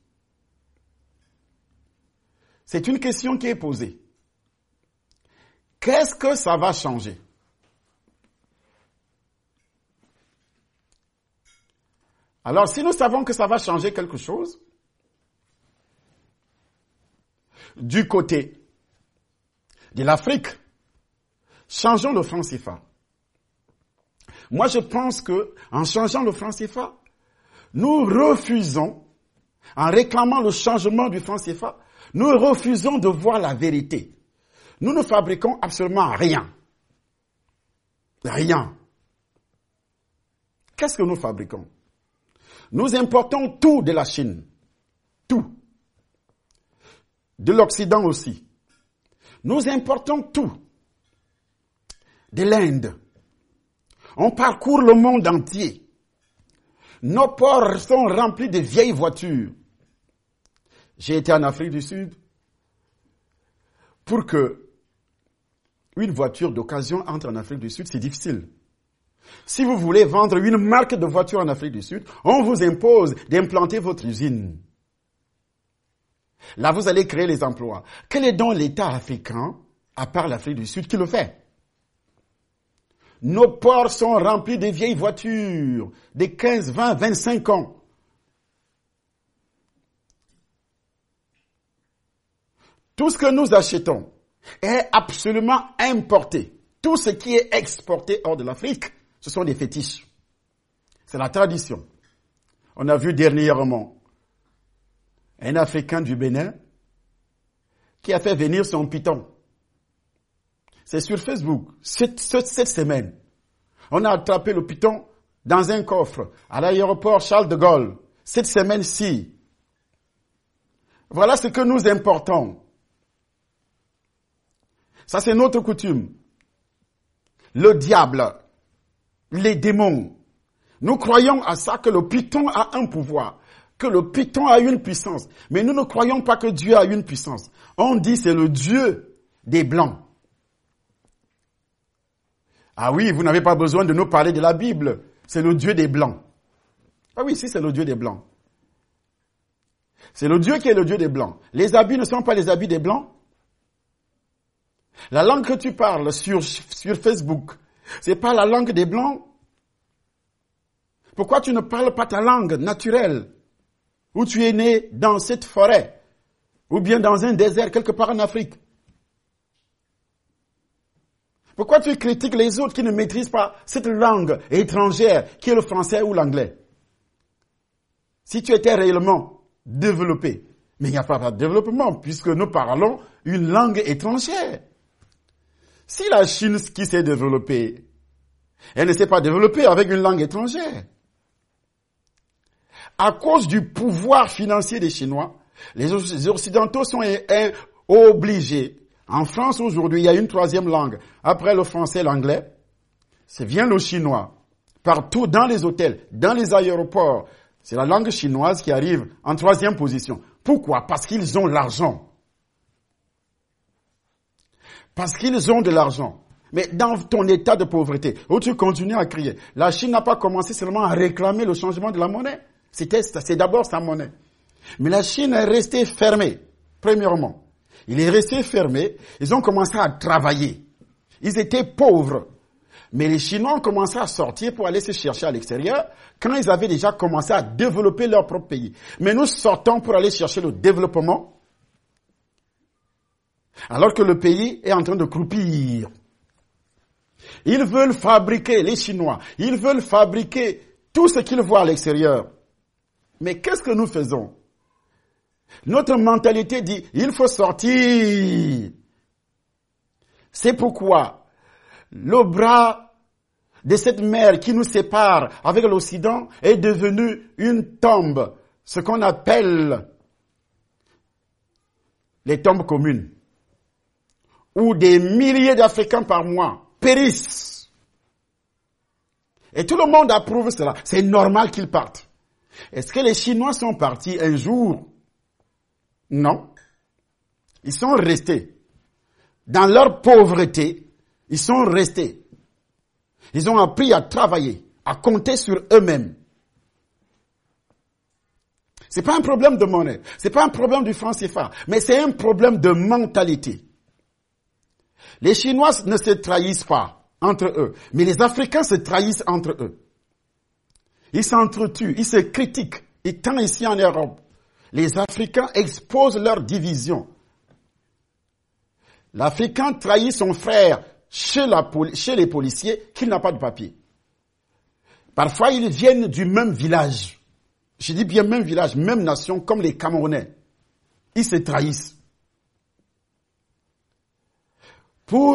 C'est une question qui est posée. Qu'est-ce que ça va changer? Alors, si nous savons que ça va changer quelque chose, du côté de l'Afrique, changeons le franc CFA. Moi, je pense que en changeant le franc CFA, nous refusons, en réclamant le changement du franc CFA, nous refusons de voir la vérité. Nous ne fabriquons absolument rien. Rien. Qu'est-ce que nous fabriquons? Nous importons tout de la Chine. Tout. De l'Occident aussi. Nous importons tout. De l'Inde. On parcourt le monde entier. Nos ports sont remplis de vieilles voitures. J'ai été en Afrique du Sud pour que une voiture d'occasion entre en Afrique du Sud, c'est difficile. Si vous voulez vendre une marque de voiture en Afrique du Sud, on vous impose d'implanter votre usine. Là, vous allez créer les emplois. Quel est donc l'État africain, à part l'Afrique du Sud, qui le fait? Nos ports sont remplis de vieilles voitures, de 15, 20, 25 ans. Tout ce que nous achetons est absolument importé. Tout ce qui est exporté hors de l'Afrique, ce sont des fétiches. C'est la tradition. On a vu dernièrement un Africain du Bénin qui a fait venir son python. C'est sur Facebook, cette semaine. On a attrapé le python dans un coffre à l'aéroport Charles de Gaulle. Cette semaine-ci. Voilà ce que nous importons. Ça, c'est notre coutume. Le diable, les démons. Nous croyons à ça, que le python a un pouvoir, que le python a une puissance. Mais nous ne croyons pas que Dieu a une puissance. On dit c'est le Dieu des Blancs. Ah oui, vous n'avez pas besoin de nous parler de la Bible. C'est le Dieu des Blancs. Ah oui, si c'est le Dieu des Blancs. C'est le Dieu qui est le Dieu des Blancs. Les habits ne sont pas les habits des Blancs. La langue que tu parles sur Facebook, c'est pas la langue des Blancs. Pourquoi tu ne parles pas ta langue naturelle, où tu es né dans cette forêt, ou bien dans un désert quelque part en Afrique? Pourquoi tu critiques les autres qui ne maîtrisent pas cette langue étrangère qui est le français ou l'anglais? Si tu étais réellement développé, mais il n'y a pas de développement puisque nous parlons une langue étrangère. Si la Chine qui s'est développée, elle ne s'est pas développée avec une langue étrangère. À cause du pouvoir financier des Chinois, les Occidentaux sont obligés. En France, aujourd'hui, il y a une troisième langue. Après le français, l'anglais, c'est vient le chinois. Partout, dans les hôtels, dans les aéroports, c'est la langue chinoise qui arrive en troisième position. Pourquoi? Parce qu'ils ont l'argent. Parce qu'ils ont de l'argent. Mais dans ton état de pauvreté, où tu continues à crier, la Chine n'a pas commencé seulement à réclamer le changement de la monnaie. C'est d'abord sa monnaie. Mais la Chine est restée fermée, premièrement. Il est resté fermé, ils ont commencé à travailler. Ils étaient pauvres. Mais les Chinois ont commencé à sortir pour aller se chercher à l'extérieur quand ils avaient déjà commencé à développer leur propre pays. Mais nous sortons pour aller chercher le développement alors que le pays est en train de croupir. Ils veulent fabriquer, les Chinois, ils veulent fabriquer tout ce qu'ils voient à l'extérieur. Mais qu'est-ce que nous faisons? Notre mentalité dit, il faut sortir. C'est pourquoi le bras de cette mer qui nous sépare avec l'Occident est devenu une tombe, ce qu'on appelle les tombes communes, où des milliers d'Africains par mois périssent. Et tout le monde approuve cela. C'est normal qu'ils partent. Est-ce que les Chinois sont partis un jour? Non. Ils sont restés. Dans leur pauvreté, ils sont restés. Ils ont appris à travailler, à compter sur eux-mêmes. C'est pas un problème de monnaie, c'est pas un problème du franc CFA, mais c'est un problème de mentalité. Les Chinois ne se trahissent pas entre eux, mais les Africains se trahissent entre eux. Ils s'entretuent, ils se critiquent. Et tant ici en Europe, les Africains exposent leur division. L'Africain trahit son frère chez les policiers qu'il n'a pas de papier. Parfois, ils viennent du même village. Je dis bien même village, même nation, comme les Camerounais. Ils se trahissent. Pour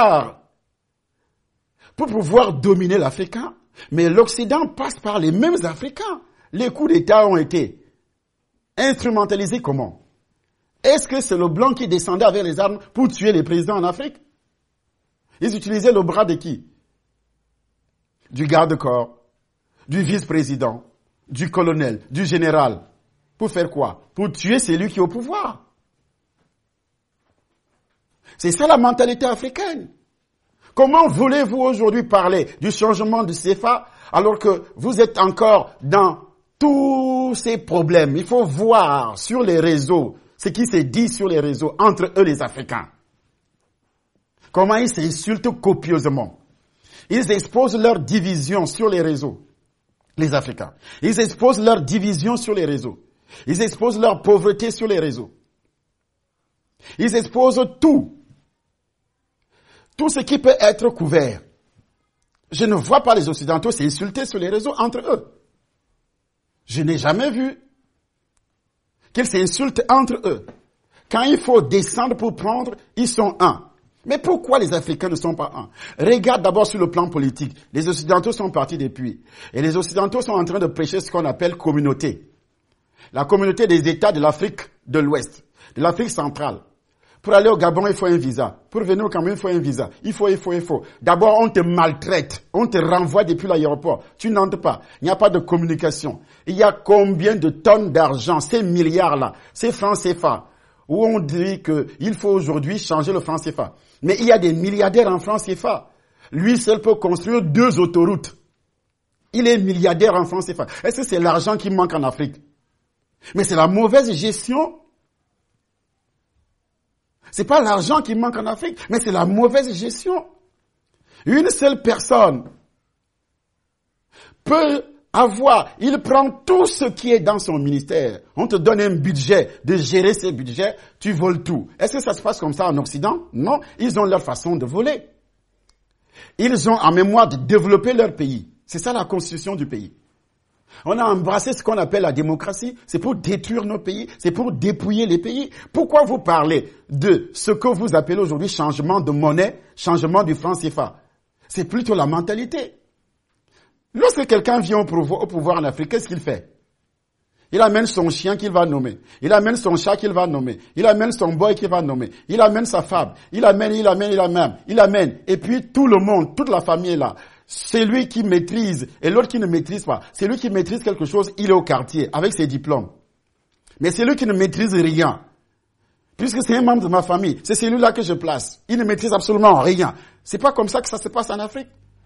pouvoir dominer l'Africain, mais l'Occident passe par les mêmes Africains. Les coups d'État ont été instrumentalisés comment? Est-ce que c'est le blanc qui descendait avec les armes pour tuer les présidents en Afrique? Ils utilisaient le bras de qui? Du garde-corps, du vice-président, du colonel, du général. Pour faire quoi? Pour tuer celui qui est au pouvoir. C'est ça la mentalité africaine. Comment voulez-vous aujourd'hui parler du changement du CFA alors que vous êtes encore dans tous ces problèmes? Il faut voir sur les réseaux ce qui se dit sur les réseaux entre eux les Africains. Comment ils s'insultent copieusement. Ils exposent leur division sur les réseaux, les Africains. Ils exposent leur division sur les réseaux. Ils exposent leur pauvreté sur les réseaux. Ils exposent tout. Tout ce qui peut être couvert. Je ne vois pas les Occidentaux s'insulter sur les réseaux entre eux. Je n'ai jamais vu qu'ils s'insultent entre eux. Quand il faut descendre pour prendre, ils sont un. Mais pourquoi les Africains ne sont pas un? Regarde d'abord sur le plan politique. Les Occidentaux sont partis depuis. Et les Occidentaux sont en train de prêcher ce qu'on appelle communauté. La communauté des États de l'Afrique de l'Ouest, de l'Afrique centrale. Pour aller au Gabon, il faut un visa. Pour venir au Cameroun, il faut un visa. Il faut. D'abord, on te maltraite. On te renvoie depuis l'aéroport. Tu n'entres pas. Il n'y a pas de communication. Il y a combien de tonnes d'argent, ces milliards-là, ces francs CFA, où on dit qu'il faut aujourd'hui changer le franc CFA. Mais il y a des milliardaires en francs CFA. Lui seul peut construire 2 autoroutes. Il est milliardaire en francs CFA. Est-ce que c'est l'argent qui manque en Afrique? Mais c'est la mauvaise gestion. C'est pas l'argent qui manque en Afrique, mais c'est la mauvaise gestion. Une seule personne peut il prend tout ce qui est dans son ministère. On te donne un budget de gérer ces budgets, tu voles tout. Est-ce que ça se passe comme ça en Occident? Non, ils ont leur façon de voler. Ils ont en mémoire de développer leur pays. C'est ça la constitution du pays. On a embrassé ce qu'on appelle la démocratie, c'est pour détruire nos pays, c'est pour dépouiller les pays. Pourquoi vous parlez de ce que vous appelez aujourd'hui changement de monnaie, changement du franc CFA? C'est plutôt la mentalité. Lorsque quelqu'un vient au pouvoir en Afrique, qu'est-ce qu'il fait? Il amène son chien qu'il va nommer. Il amène son chat qu'il va nommer. Il amène son boy qu'il va nommer. Il amène sa femme. Il amène. Et puis tout le monde, toute la famille est là. C'est lui qui maîtrise et l'autre qui ne maîtrise pas. C'est lui qui maîtrise quelque chose, il est au quartier avec ses diplômes. Mais c'est lui qui ne maîtrise rien. Puisque c'est un membre de ma famille, c'est celui-là que je place. Il ne maîtrise absolument rien. C'est pas comme ça que ça se passe en Afrique.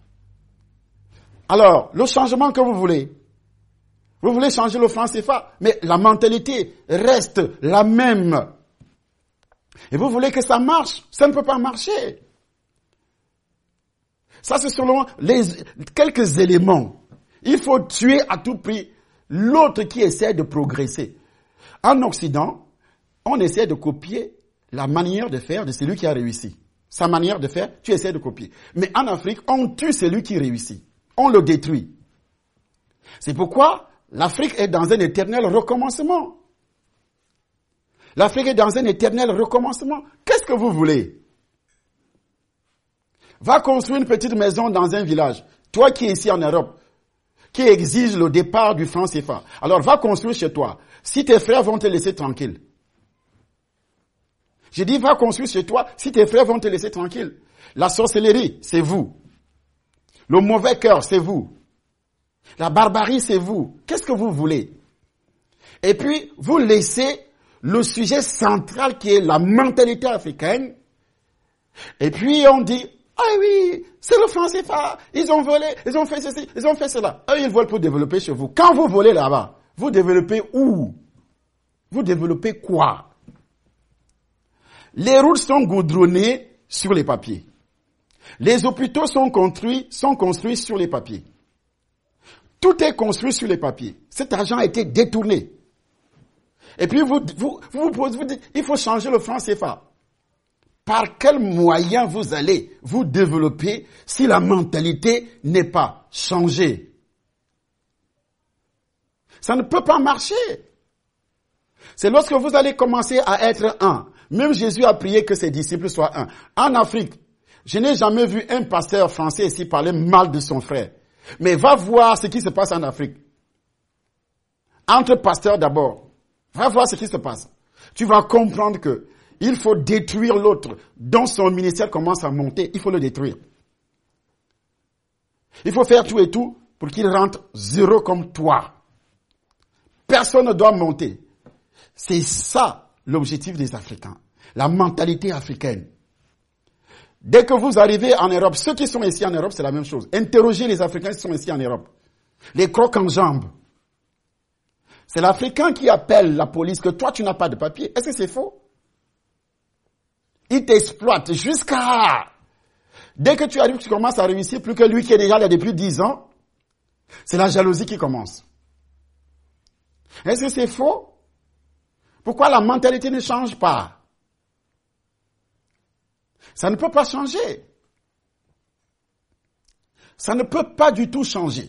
Alors, le changement que vous voulez changer le franc CFA, mais la mentalité reste la même. Et vous voulez que ça marche, ça ne peut pas marcher. Ça, c'est seulement quelques éléments. Il faut tuer à tout prix l'autre qui essaie de progresser. En Occident, on essaie de copier la manière de faire de celui qui a réussi. Sa manière de faire, tu essaies de copier. Mais en Afrique, on tue celui qui réussit. On le détruit. C'est pourquoi l'Afrique est dans un éternel recommencement. L'Afrique est dans un éternel recommencement. Qu'est-ce que vous voulez? Va construire une petite maison dans un village. Toi qui es ici en Europe, qui exige le départ du franc CFA. Alors va construire chez toi. Si tes frères vont te laisser tranquille. J'ai dit va construire chez toi si tes frères vont te laisser tranquille. La sorcellerie, c'est vous. Le mauvais cœur, c'est vous. La barbarie, c'est vous. Qu'est-ce que vous voulez? Et puis, vous laissez le sujet central qui est la mentalité africaine. Et puis on dit, ah oui, c'est le franc CFA, ils ont volé, ils ont fait ceci, ils ont fait cela. Eux, ils volent pour développer chez vous. Quand vous volez là-bas, vous développez où? Vous développez quoi? Les routes sont goudronnées sur les papiers. Les hôpitaux sont construits sur les papiers. Tout est construit sur les papiers. Cet argent a été détourné. Et puis vous dites, il faut changer le franc CFA. Par quel moyen vous allez vous développer si la mentalité n'est pas changée? Ça ne peut pas marcher. C'est lorsque vous allez commencer à être un. Même Jésus a prié que ses disciples soient un. En Afrique, je n'ai jamais vu un pasteur français ici parler mal de son frère. Mais va voir ce qui se passe en Afrique. Entre pasteurs d'abord. Va voir ce qui se passe. Tu vas comprendre que il faut détruire l'autre dont son ministère commence à monter. Il faut le détruire. Il faut faire tout et tout pour qu'il rentre zéro comme toi. Personne ne doit monter. C'est ça l'objectif des Africains. La mentalité africaine. Dès que vous arrivez en Europe, ceux qui sont ici en Europe, c'est la même chose. Interrogez les Africains qui sont ici en Europe. Les crocs en jambes. C'est l'Africain qui appelle la police que toi, tu n'as pas de papier. Est-ce que c'est faux? Il t'exploite jusqu'à... Dès que tu arrives, tu commences à réussir plus que lui qui est déjà là depuis 10 ans. C'est la jalousie qui commence. Est-ce que c'est faux? Pourquoi la mentalité ne change pas? Ça ne peut pas changer. Ça ne peut pas du tout changer.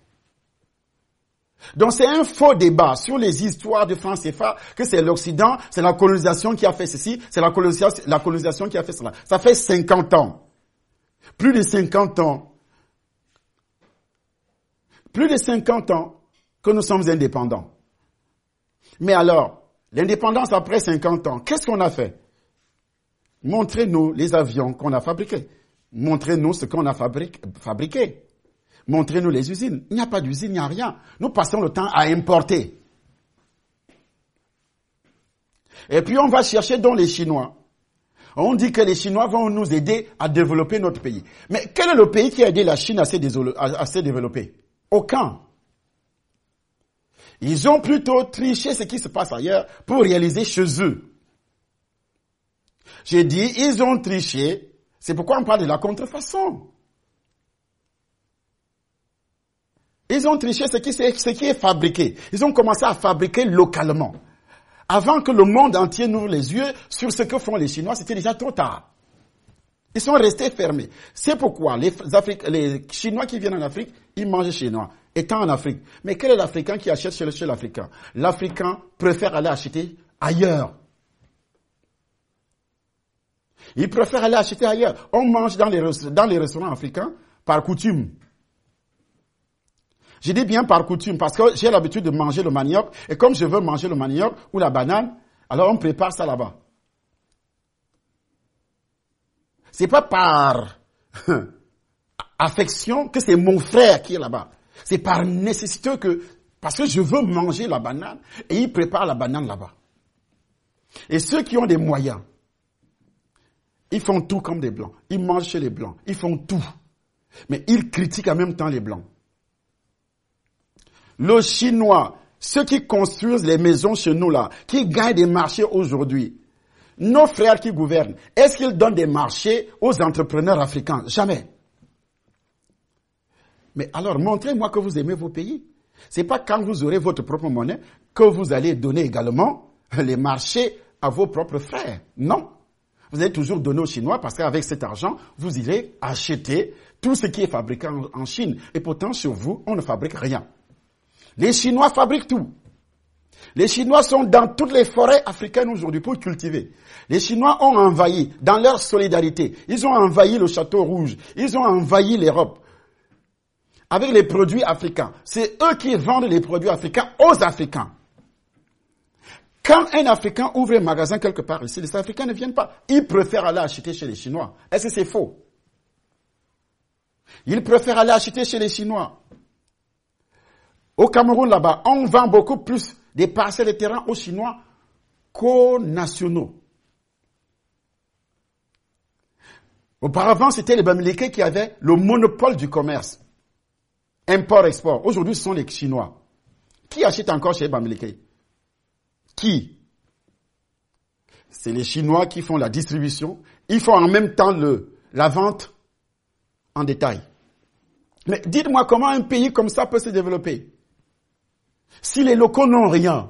Donc c'est un faux débat sur les histoires de franc CFA, que c'est l'Occident, c'est la colonisation qui a fait ceci, c'est la colonisation qui a fait cela. Ça fait 50 ans. Plus de 50 ans. Plus de 50 ans que nous sommes indépendants. Mais alors, l'indépendance après 50 ans, qu'est-ce qu'on a fait? Montrez-nous les avions qu'on a fabriqués. Montrez-nous ce qu'on a fabriqué. Montrez-nous les usines. Il n'y a pas d'usine, il n'y a rien. Nous passons le temps à importer. Et puis on va chercher dans les Chinois. On dit que les Chinois vont nous aider à développer notre pays. Mais quel est le pays qui a aidé la Chine à se développer? Aucun. Ils ont plutôt triché ce qui se passe ailleurs pour réaliser chez eux. J'ai dit, ils ont triché. C'est pourquoi on parle de la contrefaçon. Ils ont triché ce qui est fabriqué. Ils ont commencé à fabriquer localement. Avant que le monde entier n'ouvre les yeux sur ce que font les Chinois, c'était déjà trop tard. Ils sont restés fermés. C'est pourquoi les Chinois qui viennent en Afrique, ils mangent chinois, étant en Afrique. Mais quel est l'Africain qui achète chez l'Africain? L'Africain préfère aller acheter ailleurs. Il préfère aller acheter ailleurs. On mange dans les restaurants africains par coutume. Je dis bien par coutume parce que j'ai l'habitude de manger le manioc et comme je veux manger le manioc ou la banane, alors on prépare ça là-bas. C'est pas par affection que c'est mon frère qui est là-bas. C'est par nécessité parce que je veux manger la banane et il prépare la banane là-bas. Et ceux qui ont des moyens, ils font tout comme des blancs. Ils mangent chez les blancs. Ils font tout. Mais ils critiquent en même temps les blancs. Le Chinois, ceux qui construisent les maisons chez nous là, qui gagnent des marchés aujourd'hui, nos frères qui gouvernent, est-ce qu'ils donnent des marchés aux entrepreneurs africains? Jamais. Mais alors, montrez-moi que vous aimez vos pays. C'est pas quand vous aurez votre propre monnaie que vous allez donner également les marchés à vos propres frères. Non. Vous allez toujours donner aux Chinois parce qu'avec cet argent, vous irez acheter tout ce qui est fabriqué en Chine. Et pourtant, sur vous, on ne fabrique rien. Les Chinois fabriquent tout. Les Chinois sont dans toutes les forêts africaines aujourd'hui pour cultiver. Les Chinois ont envahi, dans leur solidarité, ils ont envahi le Château Rouge, ils ont envahi l'Europe avec les produits africains. C'est eux qui vendent les produits africains aux Africains. Quand un Africain ouvre un magasin quelque part ici, les Africains ne viennent pas. Ils préfèrent aller acheter chez les Chinois. Est-ce que c'est faux? Ils préfèrent aller acheter chez les Chinois. Au Cameroun, là-bas, on vend beaucoup plus des parcelles de terrain aux Chinois co-nationaux. Auparavant, c'était les Bamileke qui avaient le monopole du commerce. Import-export. Aujourd'hui, ce sont les Chinois. Qui achète encore chez les Bamileke? Qui? C'est les Chinois qui font la distribution. Ils font en même temps la vente en détail. Mais dites-moi comment un pays comme ça peut se développer? Si les locaux n'ont rien.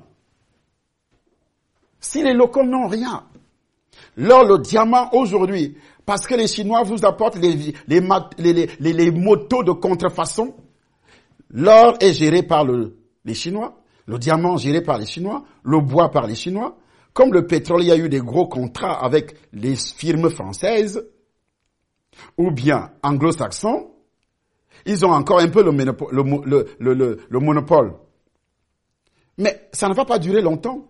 Si les locaux n'ont rien. L'or, le diamant aujourd'hui, parce que les Chinois vous apportent les motos de contrefaçon, l'or est géré par les Chinois, le diamant géré par les Chinois, le bois par les Chinois. Comme le pétrole, il y a eu des gros contrats avec les firmes françaises ou bien anglo-saxons. Ils ont encore un peu le monopole. Mais ça ne va pas durer longtemps.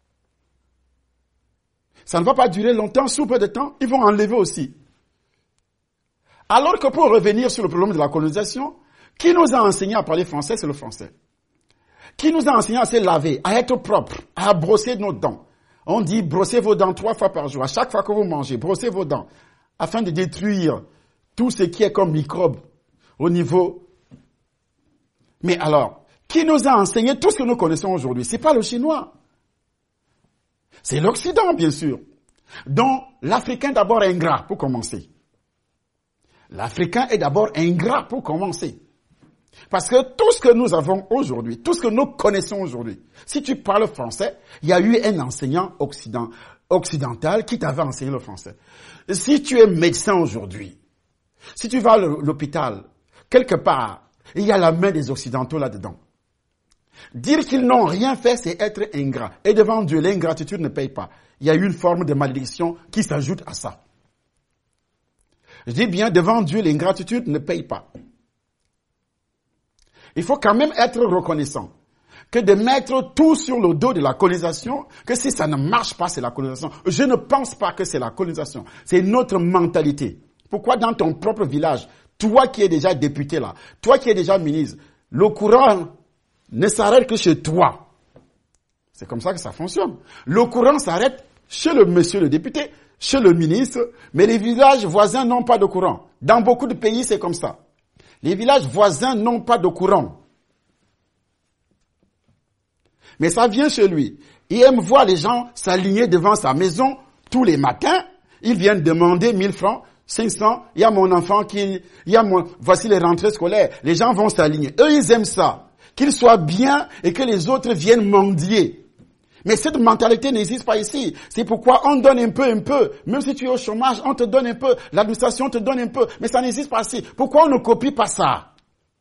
Ça ne va pas durer longtemps, sous peu de temps, ils vont enlever aussi. Alors que pour revenir sur le problème de la colonisation, qui nous a enseigné à parler français, c'est le français. Qui nous a enseigné à se laver, à être propre, à brosser nos dents. On dit brossez vos dents 3 fois par jour. À chaque fois que vous mangez, brossez vos dents afin de détruire tout ce qui est comme microbe au niveau. Mais alors, qui nous a enseigné tout ce que nous connaissons aujourd'hui? C'est pas le Chinois. C'est l'Occident, bien sûr. Donc, l'Africain d'abord est ingrat, pour commencer. L'Africain est d'abord ingrat, pour commencer. Parce que tout ce que nous avons aujourd'hui, tout ce que nous connaissons aujourd'hui, si tu parles français, il y a eu un enseignant occidental qui t'avait enseigné le français. Si tu es médecin aujourd'hui, si tu vas à l'hôpital, quelque part, il y a la main des Occidentaux là-dedans. Dire qu'ils n'ont rien fait, c'est être ingrat. Et devant Dieu, l'ingratitude ne paye pas. Il y a une forme de malédiction qui s'ajoute à ça. Je dis bien, devant Dieu, l'ingratitude ne paye pas. Il faut quand même être reconnaissant que de mettre tout sur le dos de la colonisation, que si ça ne marche pas, c'est la colonisation. Je ne pense pas que c'est la colonisation. C'est notre mentalité. Pourquoi dans ton propre village, toi qui es déjà député là, toi qui es déjà ministre, le courant ne s'arrête que chez toi. C'est comme ça que ça fonctionne. Le courant s'arrête chez le monsieur le député, chez le ministre, mais les villages voisins n'ont pas de courant. Dans beaucoup de pays, c'est comme ça. Les villages voisins n'ont pas de courant. Mais ça vient chez lui. Il aime voir les gens s'aligner devant sa maison tous les matins. Ils viennent demander 1000 francs, 500. Il y a mon enfant voici les rentrées scolaires. Les gens vont s'aligner. Eux, ils aiment ça. Qu'ils soient bien et que les autres viennent mendier. Mais cette mentalité n'existe pas ici. C'est pourquoi on donne un peu. Même si tu es au chômage, on te donne un peu. L'administration te donne un peu. Mais ça n'existe pas ici. Pourquoi on ne copie pas ça?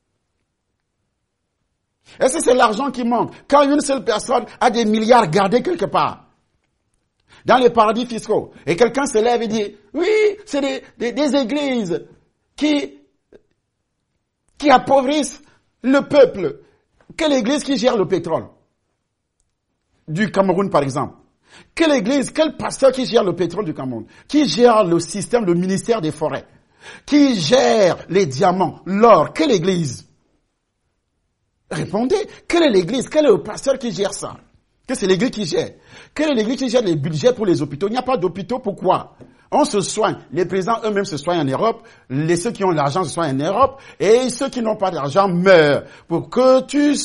Est-ce que c'est l'argent qui manque? Quand une seule personne a des milliards gardés quelque part, dans les paradis fiscaux, et quelqu'un se lève et dit, oui, c'est des églises qui appauvrissent le peuple. Quelle église qui gère le pétrole? Du Cameroun, par exemple. Quelle église, quel pasteur qui gère le pétrole du Cameroun? Qui gère le système, le ministère des forêts? Qui gère les diamants, l'or? Quelle église? Répondez. Quelle est l'église? Quel est le pasteur qui gère ça? Que c'est l'église qui gère? Quelle est l'église qui gère les budgets pour les hôpitaux? Il n'y a pas d'hôpitaux, pourquoi? On se soigne. Les présidents eux-mêmes se soignent en Europe. Ceux qui ont l'argent se soignent en Europe. Et ceux qui n'ont pas d'argent meurent. Pour que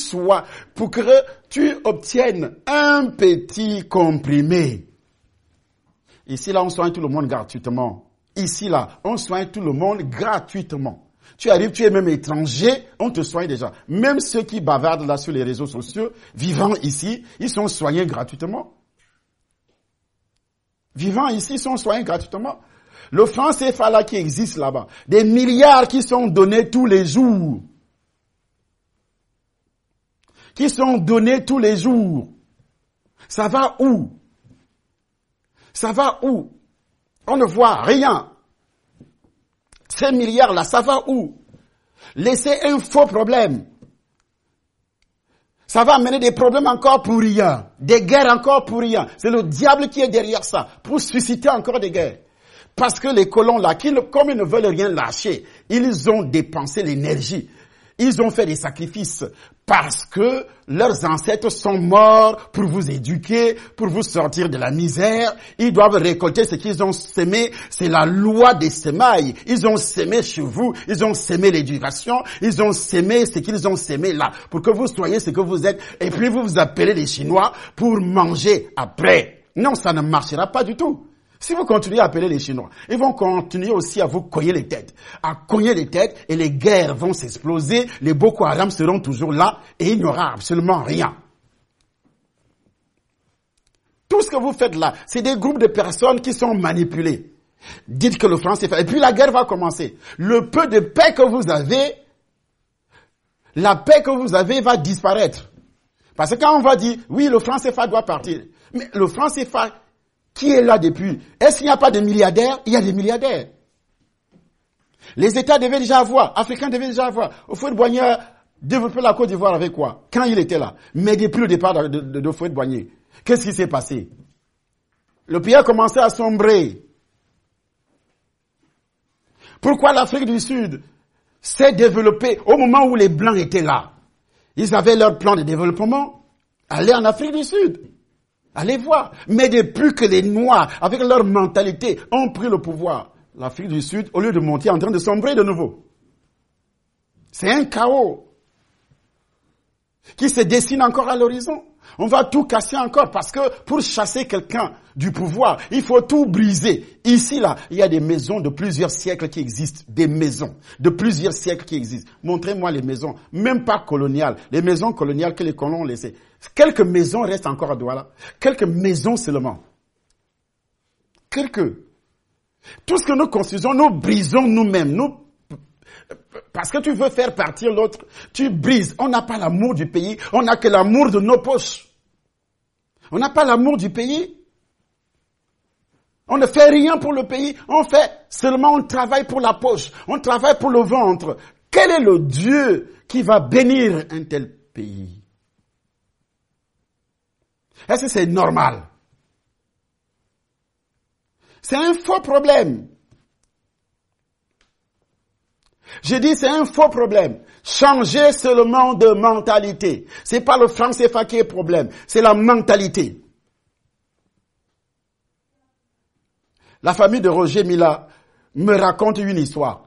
tu obtiennes un petit comprimé. Ici, là, on soigne tout le monde gratuitement. Ici, là, on soigne tout le monde gratuitement. Tu arrives, tu es même étranger, on te soigne déjà. Même ceux qui bavardent là sur les réseaux sociaux, vivant ici, ils sont soignés gratuitement. Vivant ici, sont soignés gratuitement. Le franc CFA là qui existe là-bas, des milliards qui sont donnés tous les jours. Qui sont donnés tous les jours. Ça va où? Ça va où? On ne voit rien. Ces milliards là, ça va où? Laissez un faux problème. Ça va amener des problèmes encore pour rien. Des guerres encore pour rien. C'est le diable qui est derrière ça. Pour susciter encore des guerres. Parce que les colons là, comme ils ne veulent rien lâcher, ils ont dépensé l'énergie. Ils ont fait des sacrifices parce que leurs ancêtres sont morts pour vous éduquer, pour vous sortir de la misère. Ils doivent récolter ce qu'ils ont semé. C'est la loi des semailles. Ils ont semé chez vous. Ils ont semé l'éducation. Ils ont semé ce qu'ils ont semé là pour que vous soyez ce que vous êtes. Et puis vous vous appelez les Chinois pour manger après. Non, ça ne marchera pas du tout. Si vous continuez à appeler les Chinois, ils vont continuer aussi à vous cogner les têtes. Et les guerres vont s'exploser, les Boko Haram seront toujours là et il n'y aura absolument rien. Tout ce que vous faites là, c'est des groupes de personnes qui sont manipulées. Dites que le franc CFA, et puis la guerre va commencer. Le peu de paix que vous avez, la paix que vous avez va disparaître. Parce que quand on va dire, oui, le franc CFA doit partir, mais le franc CFA, qui est là depuis? Est-ce qu'il n'y a pas de milliardaires? Il y a des milliardaires. Les États devaient déjà avoir, Africains devaient déjà avoir. Houphouët-Boigny a développé la Côte d'Ivoire avec quoi? Quand il était là. Mais depuis le départ de Houphouët-Boigny, qu'est-ce qui s'est passé? Le pays a commencé à sombrer. Pourquoi l'Afrique du Sud s'est développée au moment où les Blancs étaient là? Ils avaient leur plan de développement. Allez en Afrique du Sud. Allez voir. Mais depuis que les Noirs, avec leur mentalité, ont pris le pouvoir, l'Afrique du Sud, au lieu de monter, est en train de sombrer de nouveau. C'est un chaos qui se dessine encore à l'horizon. On va tout casser encore parce que pour chasser quelqu'un du pouvoir, il faut tout briser. Ici, là, il y a des maisons de plusieurs siècles qui existent. Des maisons de plusieurs siècles qui existent. Montrez-moi les maisons, même pas coloniales. Les maisons coloniales que les colons ont laissées. Quelques maisons restent encore à Douala. Quelques maisons seulement. Quelques. Tout ce que nous construisons, nous brisons nous-mêmes. Parce que tu veux faire partir l'autre, tu brises. On n'a pas l'amour du pays, on n'a que l'amour de nos poches. On n'a pas l'amour du pays. On ne fait rien pour le pays, on travaille pour la poche, on travaille pour le ventre. Quel est le Dieu qui va bénir un tel pays? Est-ce que c'est normal? C'est un faux problème. Je dis c'est un faux problème. Changer seulement de mentalité. C'est pas le franc CFA qui est problème, c'est la mentalité. La famille de Roger Mila me raconte une histoire.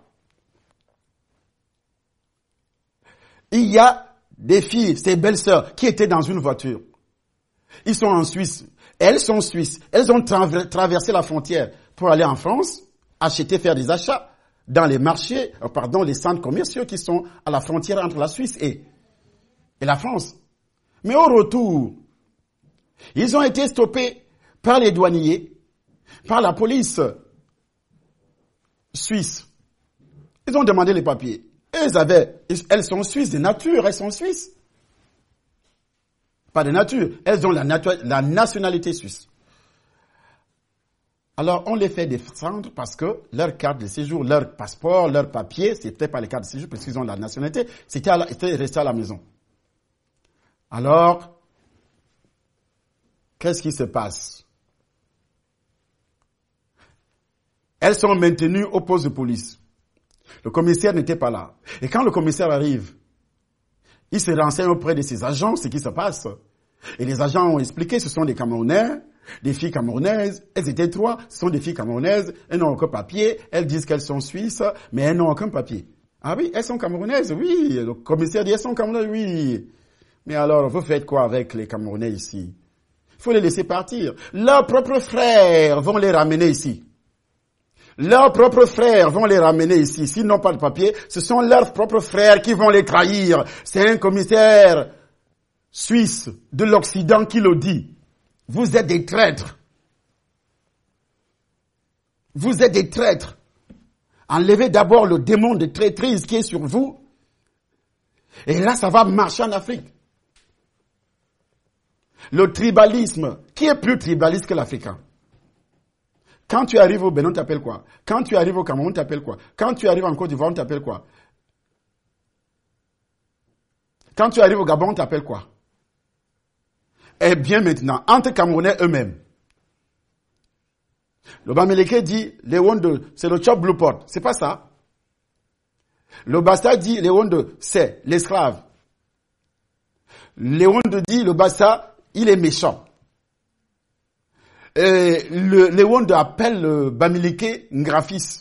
Il y a des filles, ses belles-sœurs, qui étaient dans une voiture. Ils sont en Suisse. Elles sont suisses. Elles ont traversé la frontière pour aller en France, faire des achats dans les marchés, les centres commerciaux qui sont à la frontière entre la Suisse et la France. Mais au retour, ils ont été stoppés par les douaniers, par la police suisse. Ils ont demandé les papiers. Elles sont suisses de nature, elles sont suisses. Pas de nature, elles ont la nationalité suisse. Alors, on les fait descendre parce que leur carte de séjour, leur passeport, leur papier, c'était pas les cartes de séjour parce qu'ils ont la nationalité, c'était resté à la maison. Alors, qu'est-ce qui se passe? Elles sont maintenues au poste de police. Le commissaire n'était pas là. Et quand le commissaire arrive, il se renseigne auprès de ses agents ce qui se passe. Et les agents ont expliqué, ce sont des Camerounais, des filles camerounaises. Elles étaient 3, ce sont des filles camerounaises. Elles n'ont aucun papier. Elles disent qu'elles sont suisses, mais elles n'ont aucun papier. Ah oui, elles sont camerounaises, oui. Le commissaire dit, elles sont camerounaises, oui. Mais alors, vous faites quoi avec les Camerounais ici? Il faut les laisser partir. Leurs propres frères vont les ramener ici. Leurs propres frères vont les ramener ici. S'ils n'ont pas de papier, ce sont leurs propres frères qui vont les trahir. C'est un commissaire suisse de l'Occident qui le dit. Vous êtes des traîtres. Vous êtes des traîtres. Enlevez d'abord le démon de traîtrise qui est sur vous. Et là, ça va marcher en Afrique. Le tribalisme. Qui est plus tribaliste que l'Africain? Quand tu arrives au Bénin, on t'appelle quoi? Quand tu arrives au Cameroun, on t'appelle quoi? Quand tu arrives en Côte d'Ivoire, on t'appelle quoi? Quand tu arrives au Gabon, on t'appelle quoi? Eh bien maintenant, entre Camerounais eux-mêmes. Le Bamileke dit, c'est le Chop Blueport. C'est pas ça. Le Bassa dit Léonde, c'est l'esclave. Léonde dit le Bassa, il est méchant. Léonde appelle Bamileke Ngrafis.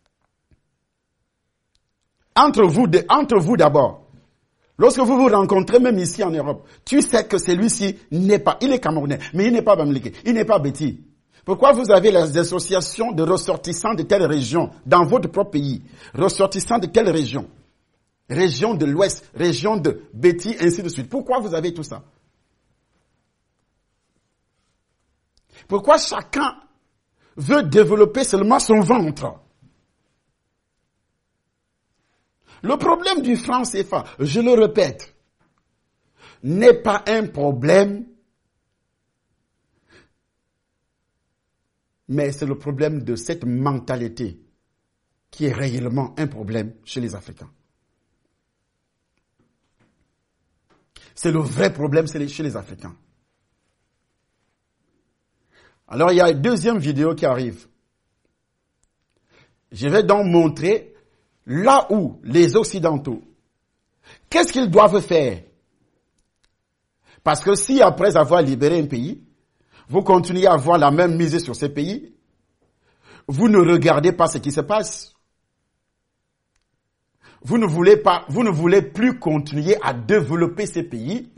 Entre vous d'abord. Lorsque vous vous rencontrez, même ici en Europe, tu sais que celui-ci n'est pas, il est Camerounais, mais il n'est pas Bamileke, il n'est pas Betty. Pourquoi vous avez les associations de ressortissants de telle région dans votre propre pays? Ressortissants de telle région? Région de l'Ouest, région de Betty, ainsi de suite. Pourquoi vous avez tout ça? Pourquoi chacun veut développer seulement son ventre? Le problème du franc CFA, je le répète, n'est pas un problème, mais c'est le problème de cette mentalité qui est réellement un problème chez les Africains. C'est le vrai problème chez les Africains. Alors, il y a une deuxième vidéo qui arrive. Je vais donc montrer là où les Occidentaux, qu'est-ce qu'ils doivent faire? Parce que si après avoir libéré un pays, vous continuez à avoir la même mise sur ces pays, vous ne regardez pas ce qui se passe. Vous ne voulez plus continuer à développer ces pays.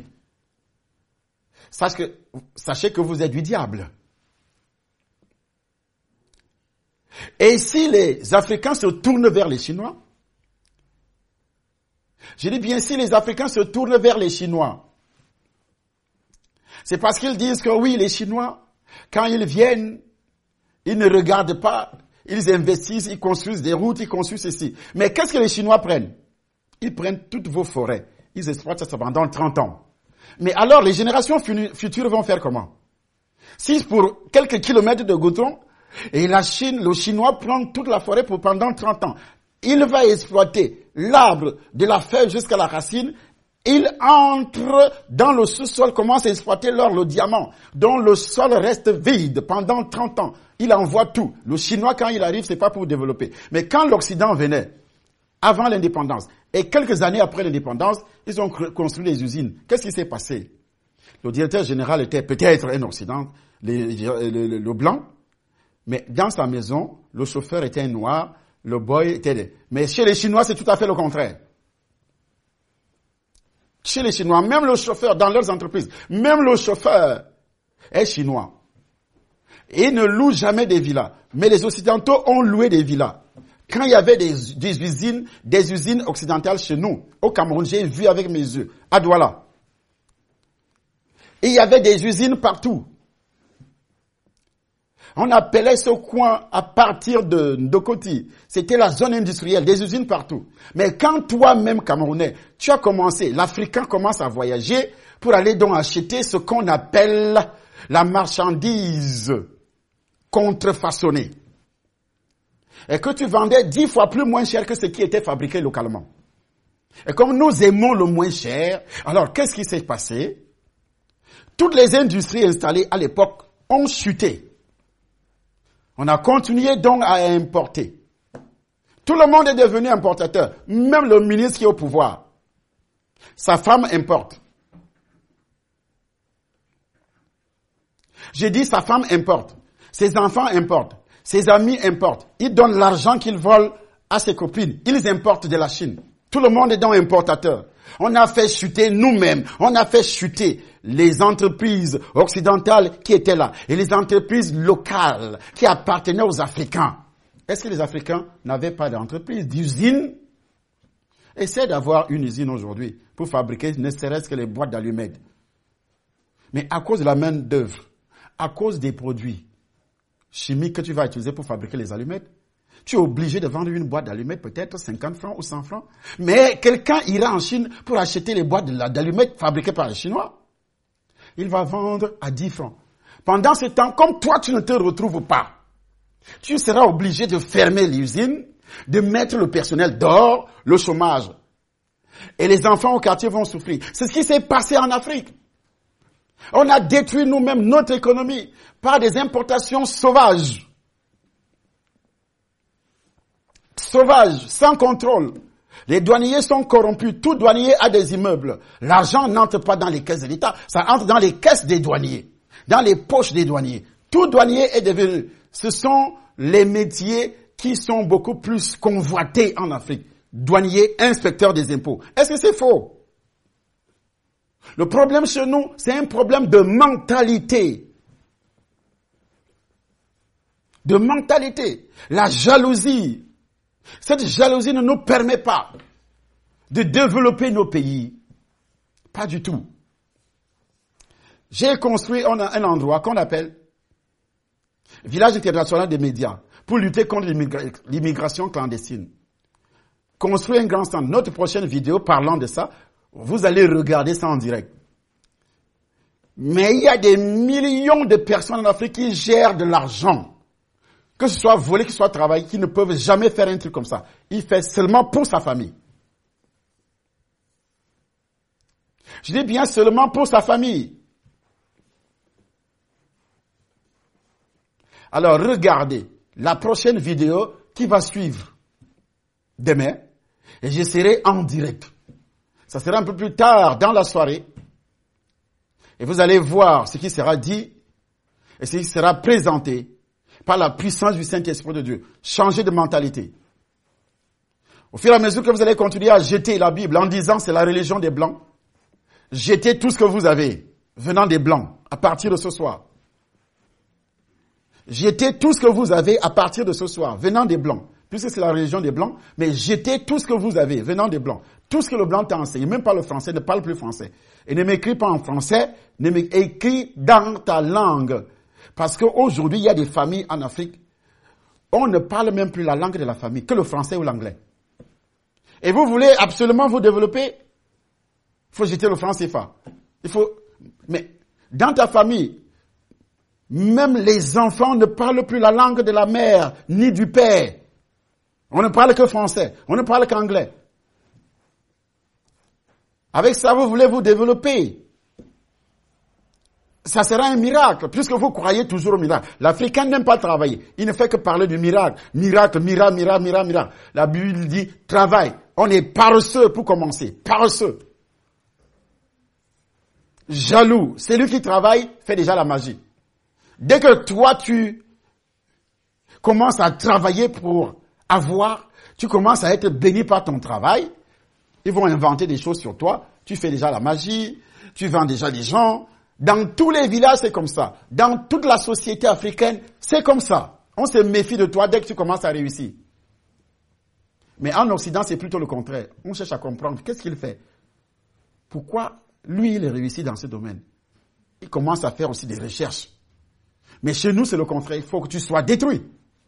Sachez que vous êtes du diable. Et si les Africains se tournent vers les Chinois, je dis bien si les Africains se tournent vers les Chinois, c'est parce qu'ils disent que oui, les Chinois, quand ils viennent, ils ne regardent pas, ils investissent, ils construisent des routes, ils construisent ceci. Mais qu'est-ce que les Chinois prennent? Ils prennent toutes vos forêts. Ils exploitent ça pendant 30 ans. Mais alors, les générations futures vont faire comment? Si pour quelques kilomètres de goudron, et la Chine, le Chinois prend toute la forêt pendant 30 ans, il va exploiter l'arbre de la feuille jusqu'à la racine. Il entre dans le sous-sol, commence à exploiter l'or, le diamant, dont le sol reste vide pendant 30 ans. Il envoie tout. Le Chinois, quand il arrive, c'est pas pour développer. Mais quand l'Occident venait, avant l'indépendance, et quelques années après l'indépendance, ils ont construit les usines. Qu'est-ce qui s'est passé? Le directeur général était peut-être un Occident, le blanc, mais dans sa maison, le chauffeur était un noir, le boy était... Mais chez les Chinois, c'est tout à fait le contraire. Chez les Chinois, même le chauffeur, dans leurs entreprises, même le chauffeur est chinois. Et ils ne louent jamais des villas. Mais les Occidentaux ont loué des villas. Quand il y avait des usines occidentales chez nous, au Cameroun, j'ai vu avec mes yeux, à Douala. Et il y avait des usines partout. On appelait ce coin à partir de Ndokoti. C'était la zone industrielle, des usines partout. Mais quand toi-même, Camerounais, tu as commencé, l'Africain commence à voyager pour aller donc acheter ce qu'on appelle la marchandise contrefaçonnée. Et que tu vendais 10 fois plus moins cher que ce qui était fabriqué localement. Et comme nous aimons le moins cher, alors qu'est-ce qui s'est passé? Toutes les industries installées à l'époque ont chuté. On a continué donc à importer. Tout le monde est devenu importateur. Même le ministre qui est au pouvoir. Sa femme importe. J'ai dit sa femme importe. Ses enfants importent. Ses amis importent. Ils donnent l'argent qu'ils volent à ses copines. Ils importent de la Chine. Tout le monde est donc importateur. On a fait chuter nous-mêmes. On a fait chuter les entreprises occidentales qui étaient là et les entreprises locales qui appartenaient aux Africains. Est-ce que les Africains n'avaient pas d'entreprise, d'usine? Essaie d'avoir une usine aujourd'hui pour fabriquer ne serait-ce que les boîtes d'allumettes. Mais à cause de la main d'œuvre, à cause des produits chimiques que tu vas utiliser pour fabriquer les allumettes, tu es obligé de vendre une boîte d'allumettes peut-être 50 francs ou 100 francs. Mais quelqu'un ira en Chine pour acheter les boîtes d'allumettes fabriquées par les Chinois. Il va vendre à 10 francs. Pendant ce temps, comme toi, tu ne te retrouves pas, tu seras obligé de fermer l'usine, de mettre le personnel dehors, le chômage. Et les enfants au quartier vont souffrir. C'est ce qui s'est passé en Afrique. On a détruit nous-mêmes notre économie par des importations sauvages. Sauvages, sans contrôle. Les douaniers sont corrompus. Tout douanier a des immeubles. L'argent n'entre pas dans les caisses de l'État. Ça entre dans les caisses des douaniers. Dans les poches des douaniers. Tout douanier est devenu. Ce sont les métiers qui sont beaucoup plus convoités en Afrique. Douanier, inspecteur des impôts. Est-ce que c'est faux? Le problème chez nous, c'est un problème de mentalité. De mentalité. La jalousie. Cette jalousie ne nous permet pas de développer nos pays. Pas du tout. J'ai construit un endroit qu'on appelle Village international des médias pour lutter contre l'immigration clandestine. Construire un grand stand. Notre prochaine vidéo parlant de ça, vous allez regarder ça en direct. Mais il y a des millions de personnes en Afrique qui gèrent de l'argent. Que ce soit volé, que ce soit travaillé, qui ne peuvent jamais faire un truc comme ça. Il fait seulement pour sa famille. Je dis bien seulement pour sa famille. Alors regardez la prochaine vidéo qui va suivre demain. Et je serai en direct. Ça sera un peu plus tard dans la soirée. Et vous allez voir ce qui sera dit et ce qui sera présenté par la puissance du Saint-Esprit de Dieu. Changer de mentalité. Au fur et à mesure que vous allez continuer à jeter la Bible en disant c'est la religion des Blancs, jetez tout ce que vous avez venant des Blancs à partir de ce soir. Jetez tout ce que vous avez à partir de ce soir venant des Blancs. Puisque c'est la religion des Blancs, mais jetez tout ce que vous avez venant des Blancs. Tout ce que le Blanc t'a enseigné, même pas le français, ne parle plus français. Et ne m'écris pas en français, écris dans ta langue. Parce qu'aujourd'hui, il y a des familles en Afrique, on ne parle même plus la langue de la famille, que le français ou l'anglais. Et vous voulez absolument vous développer, il faut jeter le franc CFA. Mais dans ta famille, même les enfants ne parlent plus la langue de la mère, ni du père. On ne parle que français, on ne parle qu'anglais. Avec ça, vous voulez vous développer. Ça sera un miracle, puisque vous croyez toujours au miracle. L'Africain n'aime pas travailler. Il ne fait que parler du miracle. Miracle, miracle. La Bible dit, travaille. On est paresseux pour commencer. Paresseux. Jaloux. Celui qui travaille fait déjà la magie. Dès que toi, tu commences à travailler pour avoir, tu commences à être béni par ton travail, ils vont inventer des choses sur toi. Tu fais déjà la magie. Tu vends déjà des gens. Dans tous les villages, c'est comme ça. Dans toute la société africaine, c'est comme ça. On se méfie de toi dès que tu commences à réussir. Mais en Occident, c'est plutôt le contraire. On cherche à comprendre. Qu'est-ce qu'il fait? Pourquoi lui, il réussit dans ce domaine? Il commence à faire aussi des recherches. Mais chez nous, c'est le contraire. Il faut que tu sois détruit.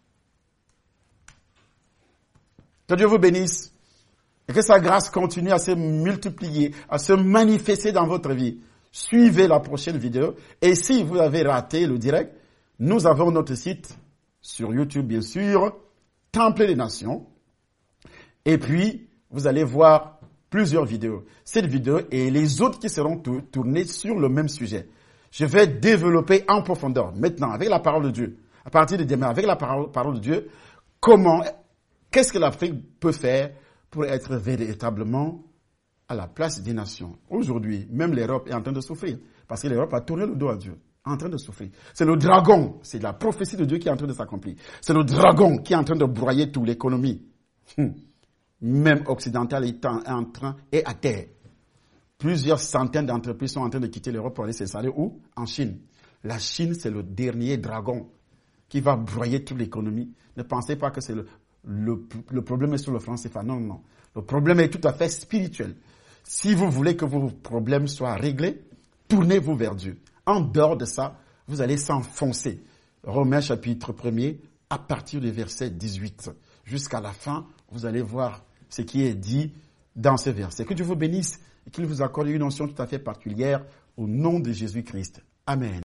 Que Dieu vous bénisse. Et que sa grâce continue à se multiplier, à se manifester dans votre vie. Suivez la prochaine vidéo. Et si vous avez raté le direct, nous avons notre site sur YouTube, bien sûr, Temple des Nations. Et puis, vous allez voir plusieurs vidéos. Cette vidéo et les autres qui seront tournées sur le même sujet. Je vais développer en profondeur, maintenant, avec la parole de Dieu. À partir de demain, avec la parole de Dieu, qu'est-ce que l'Afrique peut faire pour être véritablement à la place des nations. Aujourd'hui, même l'Europe est en train de souffrir. Parce que l'Europe a tourné le dos à Dieu. En train de souffrir. C'est le dragon. C'est la prophétie de Dieu qui est en train de s'accomplir. C'est le dragon qui est en train de broyer toute l'économie. Même occidentale est à terre. Plusieurs centaines d'entreprises sont en train de quitter l'Europe pour aller s'installer où? En Chine. La Chine, c'est le dernier dragon qui va broyer toute l'économie. Ne pensez pas que c'est le problème est sur le franc CFA. Non, non. Le problème est tout à fait spirituel. Si vous voulez que vos problèmes soient réglés, tournez-vous vers Dieu. En dehors de ça, vous allez s'enfoncer. Romains chapitre 1er, à partir du verset 18 jusqu'à la fin, vous allez voir ce qui est dit dans ce verset. Que Dieu vous bénisse et qu'il vous accorde une onction tout à fait particulière au nom de Jésus-Christ. Amen.